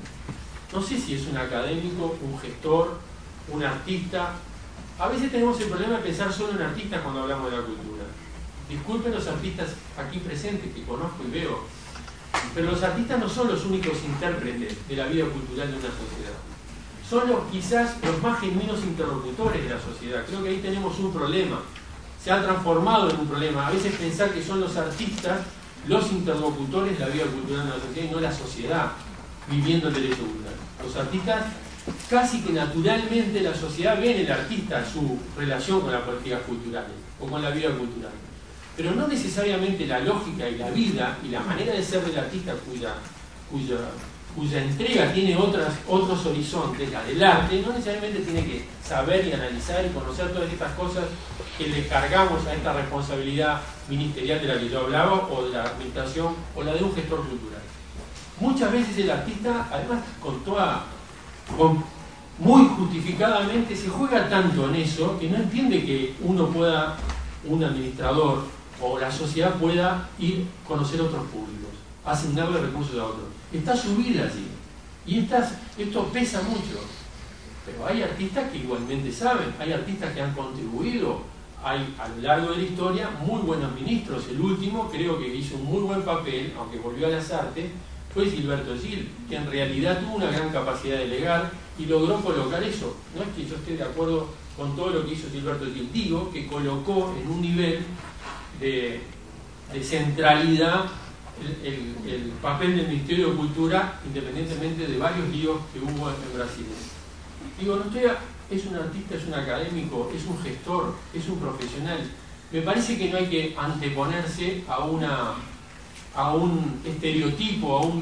No sé si es un académico, un gestor, un artista. A veces tenemos el problema de pensar solo en artistas cuando hablamos de la cultura. Disculpen los artistas aquí presentes, que conozco y veo, pero los artistas no son los únicos intérpretes de la vida cultural de una sociedad. Son los, quizás los más genuinos interlocutores de la sociedad. Creo que ahí tenemos un problema. Se ha transformado en un problema. A veces pensar que son los artistas los interlocutores de la vida cultural de la sociedad y no la sociedad viviendo el derecho cultural. Los artistas, casi que naturalmente la sociedad ve en el artista su relación con las políticas culturales o con la vida cultural. Pero no necesariamente la lógica y la vida y la manera de ser del artista cuya, cuya, cuya entrega tiene otras, otros horizontes, la del arte, no necesariamente tiene que saber y analizar y conocer todas estas cosas que le cargamos a esta responsabilidad ministerial de la que yo hablaba, o de la administración, o la de un gestor cultural. Muchas veces el artista, además con toda, con, muy justificadamente, se juega tanto en eso que no entiende que uno pueda, un administrador o la sociedad pueda ir a conocer otros públicos, asignarle recursos a otros. Está su vida allí. Y estas, esto pesa mucho. Pero hay artistas que igualmente saben, hay artistas que han contribuido, hay a lo largo de la historia muy buenos ministros. El último creo que hizo un muy buen papel, aunque volvió a las artes, fue Gilberto Gil, que en realidad tuvo una gran capacidad de delegar y logró colocar eso. No es que yo esté de acuerdo con todo lo que hizo Gilberto Gil, digo que colocó en un nivel de, de centralidad el, el, el papel del Ministerio de Cultura, independientemente de varios líos que hubo en Brasil. Digo, no estoy a, es un artista, es un académico, es un gestor, es un profesional. Me parece que no hay que anteponerse a una a un estereotipo, a un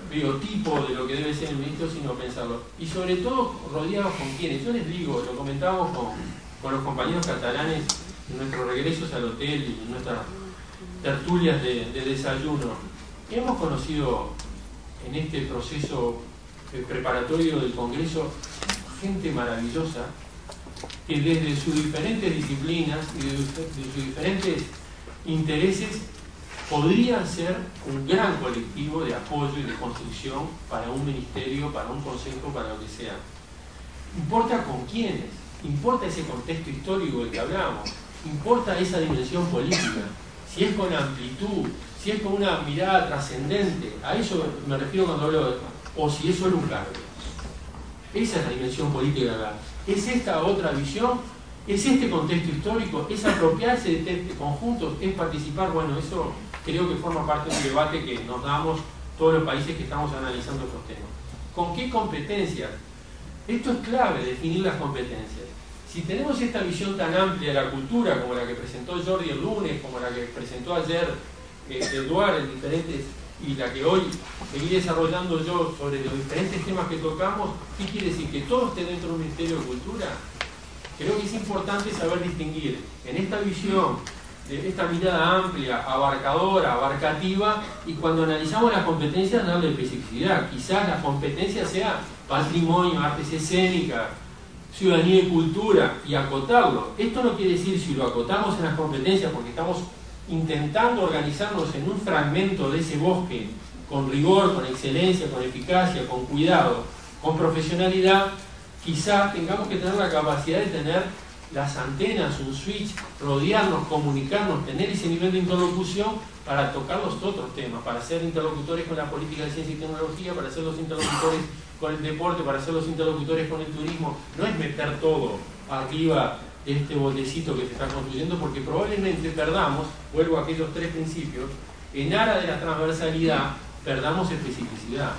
biotipo de lo que debe ser el ministro, sino pensarlo. Y sobre todo rodeados con quienes. Yo les digo, lo comentábamos con, con los compañeros catalanes en nuestros regresos al hotel y en nuestras tertulias de, de desayuno. Hemos conocido en este proceso preparatorio del Congreso gente maravillosa que desde sus diferentes disciplinas y de, de sus diferentes intereses podrían ser un gran colectivo de apoyo y de construcción para un ministerio, para un consejo, para lo que sea. Importa con quiénes, importa ese contexto histórico del que hablamos, importa esa dimensión política, si es con amplitud, si es con una mirada trascendente, a eso me refiero cuando hablo de, o si es solo un cargo. Esa es la dimensión política acá. ¿Es esta otra visión? ¿Es este contexto histórico? ¿Es apropiarse de este conjuntos? ¿Es participar? Bueno, eso creo que forma parte del debate que nos damos todos los países que estamos analizando estos temas. ¿Con qué competencias? Esto es clave, definir las competencias. Si tenemos esta visión tan amplia de la cultura, como la que presentó Jordi el lunes, como la que presentó ayer eh, Eduard en diferentes, y la que hoy seguí desarrollando yo sobre los diferentes temas que tocamos, ¿qué quiere decir? ¿Que todo esté dentro de un Ministerio de Cultura? Creo que es importante saber distinguir en esta visión, de esta mirada amplia, abarcadora, abarcativa, y cuando analizamos las competencias darle especificidad. Quizás la competencia sea patrimonio, artes escénicas, ciudadanía y cultura, y acotarlo. Esto no quiere decir, si lo acotamos en las competencias, porque estamos intentando organizarnos en un fragmento de ese bosque con rigor, con excelencia, con eficacia, con cuidado, con profesionalidad, quizá tengamos que tener la capacidad de tener las antenas, un switch, rodearnos, comunicarnos, tener ese nivel de interlocución para tocar los otros temas, para ser interlocutores con la política de ciencia y tecnología, para ser los interlocutores con el deporte, para ser los interlocutores con el turismo. No es meter todo arriba de este botecito que se está construyendo, porque probablemente perdamos, vuelvo a aquellos tres principios, en aras de la transversalidad, perdamos especificidad.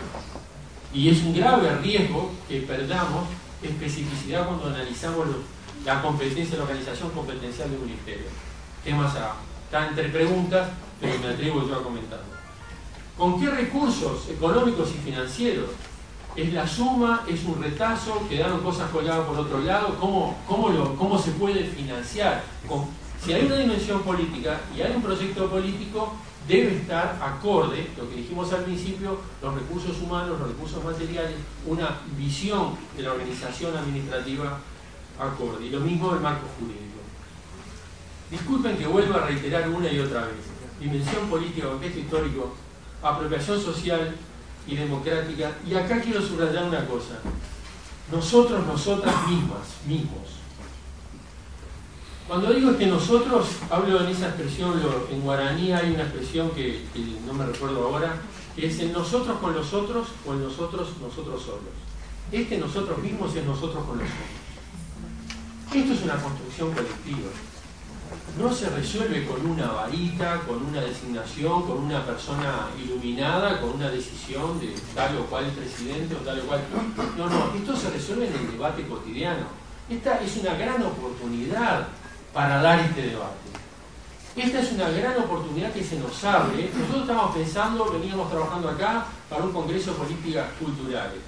Y es un grave riesgo que perdamos especificidad cuando analizamos los, la competencia, la organización competencial de un ministerio. Temas a, están entre preguntas, pero me atrevo yo a comentarlo. ¿Con qué recursos económicos y financieros? ¿Es la suma? ¿Es un retazo? ¿Quedaron cosas colgadas por otro lado? ¿Cómo, cómo, lo, cómo se puede financiar? Con, si hay una dimensión política y hay un proyecto político, debe estar acorde, lo que dijimos al principio, los recursos humanos, los recursos materiales, una visión de la organización administrativa acorde. Y lo mismo del marco jurídico. Disculpen que vuelva a reiterar una y otra vez. Dimensión política, contexto histórico, apropiación social y democrática. Y acá quiero subrayar una cosa. Nosotros, nosotras mismas, mismos. Cuando digo que nosotros, hablo en esa expresión, lo, en guaraní hay una expresión que, que no me recuerdo ahora, que es el nosotros con los otros o el nosotros, nosotros solos. Este nosotros mismos es nosotros con los otros. Esto es una construcción colectiva. No se resuelve con una varita, con una designación, con una persona iluminada, con una decisión de tal o cual presidente o tal o cual... No, no, esto se resuelve en el debate cotidiano. Esta es una gran oportunidad para dar este debate. Esta es una gran oportunidad que se nos abre. Nosotros estamos pensando, veníamos trabajando acá para un congreso de políticas culturales.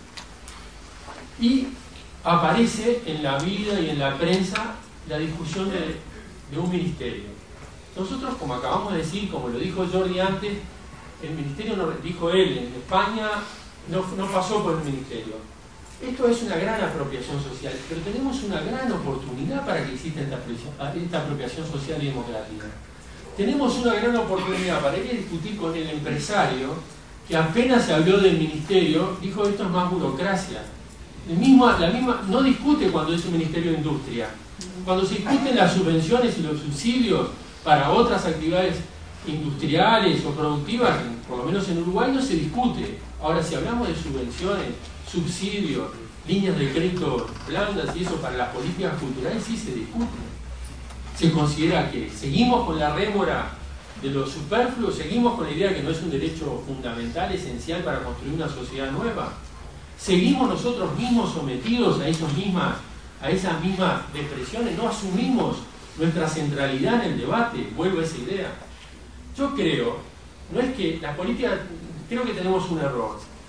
Y aparece en la vida y en la prensa la discusión de, de un ministerio. Nosotros, como acabamos de decir, como lo dijo Jordi antes, el ministerio, no, dijo él, en España no, no pasó por el ministerio. Esto es una gran apropiación social, pero tenemos una gran oportunidad para que exista esta, esta apropiación social y democrática. Tenemos una gran oportunidad para ir a discutir con el empresario que apenas se habló del ministerio, dijo esto es más burocracia. El mismo, la misma, no discute cuando es un ministerio de industria. Cuando se discuten las subvenciones y los subsidios para otras actividades industriales o productivas, por lo menos en Uruguay no se discute. Ahora, si hablamos de subvenciones, subsidios, líneas de crédito blandas y eso para las políticas culturales, sí se discute. Se considera que seguimos con la rémora de lo superfluo, seguimos con la idea de que no es un derecho fundamental, esencial para construir una sociedad nueva. Seguimos nosotros mismos sometidos a esas mismas, a esas mismas depresiones, no asumimos nuestra centralidad en el debate. Vuelvo a esa idea. Yo creo, no es que la política, creo que tenemos un error.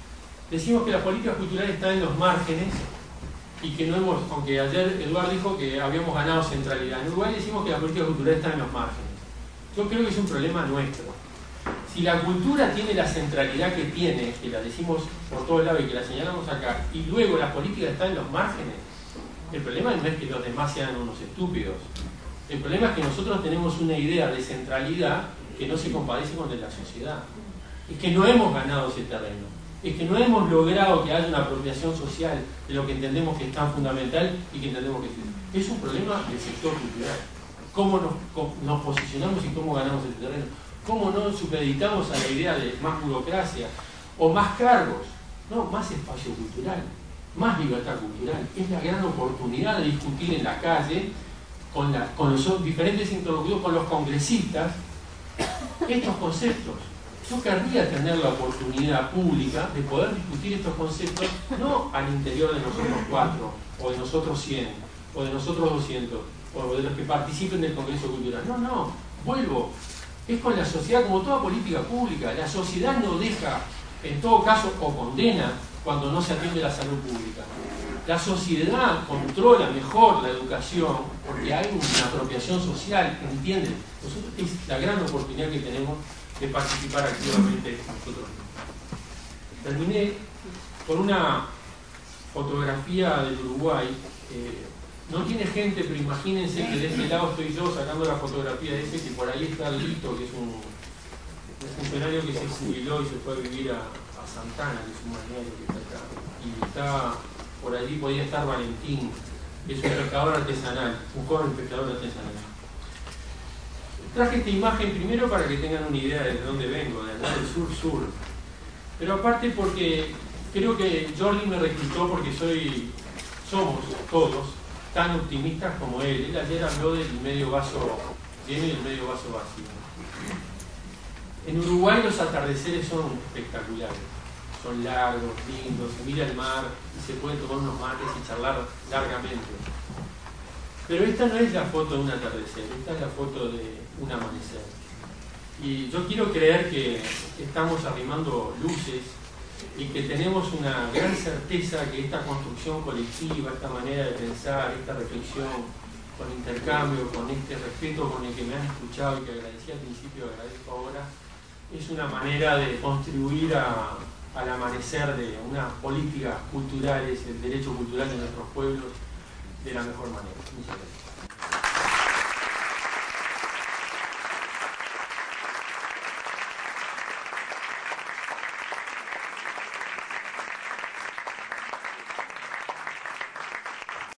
Decimos que la política cultural está en los márgenes y que no hemos, aunque ayer Eduardo dijo que habíamos ganado centralidad, en Uruguay decimos que la política cultural está en los márgenes. Yo creo que es un problema nuestro. Si la cultura tiene la centralidad que tiene, que la decimos por todos lados y que la señalamos acá, y luego la política está en los márgenes, el problema no es que los demás sean unos estúpidos. El problema es que nosotros tenemos una idea de centralidad que no se compadece con la sociedad. Es que no hemos ganado ese terreno. Es que no hemos logrado que haya una apropiación social de lo que entendemos que es tan fundamental y que entendemos que es. Es un problema del sector cultural. Cómo nos, cómo nos posicionamos y cómo ganamos ese terreno. Cómo no supeditamos a la idea de más burocracia o más cargos. No, más espacio cultural, más libertad cultural. Es la gran oportunidad de discutir en la calle con, la, con los diferentes interlocutores, con los congresistas, estos conceptos. Yo querría tener la oportunidad pública de poder discutir estos conceptos, no al interior de nosotros cuatro, o de nosotros cien, o de nosotros doscientos, o de los que participen del Congreso Cultural. No, no, vuelvo. Es con la sociedad, como toda política pública. La sociedad no deja, en todo caso, o condena cuando no se atiende la salud pública. La sociedad controla mejor la educación porque hay una apropiación social, ¿entienden? Nosotros, es la gran oportunidad que tenemos de participar activamente nosotros. Terminé con una fotografía del Uruguay. Eh, no tiene gente, pero imagínense que de este lado estoy yo sacando la fotografía de ese, que por ahí está Lito, que es un, un funcionario que se jubiló y se fue a vivir a, a Santana, que es un balneario que está acá. Y está por allí, podía estar Valentín, que es un pescador artesanal, un joven pescador artesanal. Traje esta imagen primero para que tengan una idea de dónde vengo, de allá del sur-sur. Pero aparte porque creo que Jordi me reclutó porque soy, somos todos tan optimistas como él. Él ayer habló del medio vaso lleno y el medio vaso vacío. En Uruguay los atardeceres son espectaculares. Son largos, lindos, se mira el mar y se puede tomar unos mates y charlar largamente. Pero esta no es la foto de un atardecer, esta es la foto de un amanecer. Y yo quiero creer que estamos arrimando luces y que tenemos una gran certeza que esta construcción colectiva, esta manera de pensar, esta reflexión con intercambio, con este respeto con el que me han escuchado y que agradecí al principio y agradezco ahora, es una manera de contribuir a, al amanecer de unas políticas culturales, el derecho cultural de nuestros pueblos, de la mejor manera. Muchas gracias.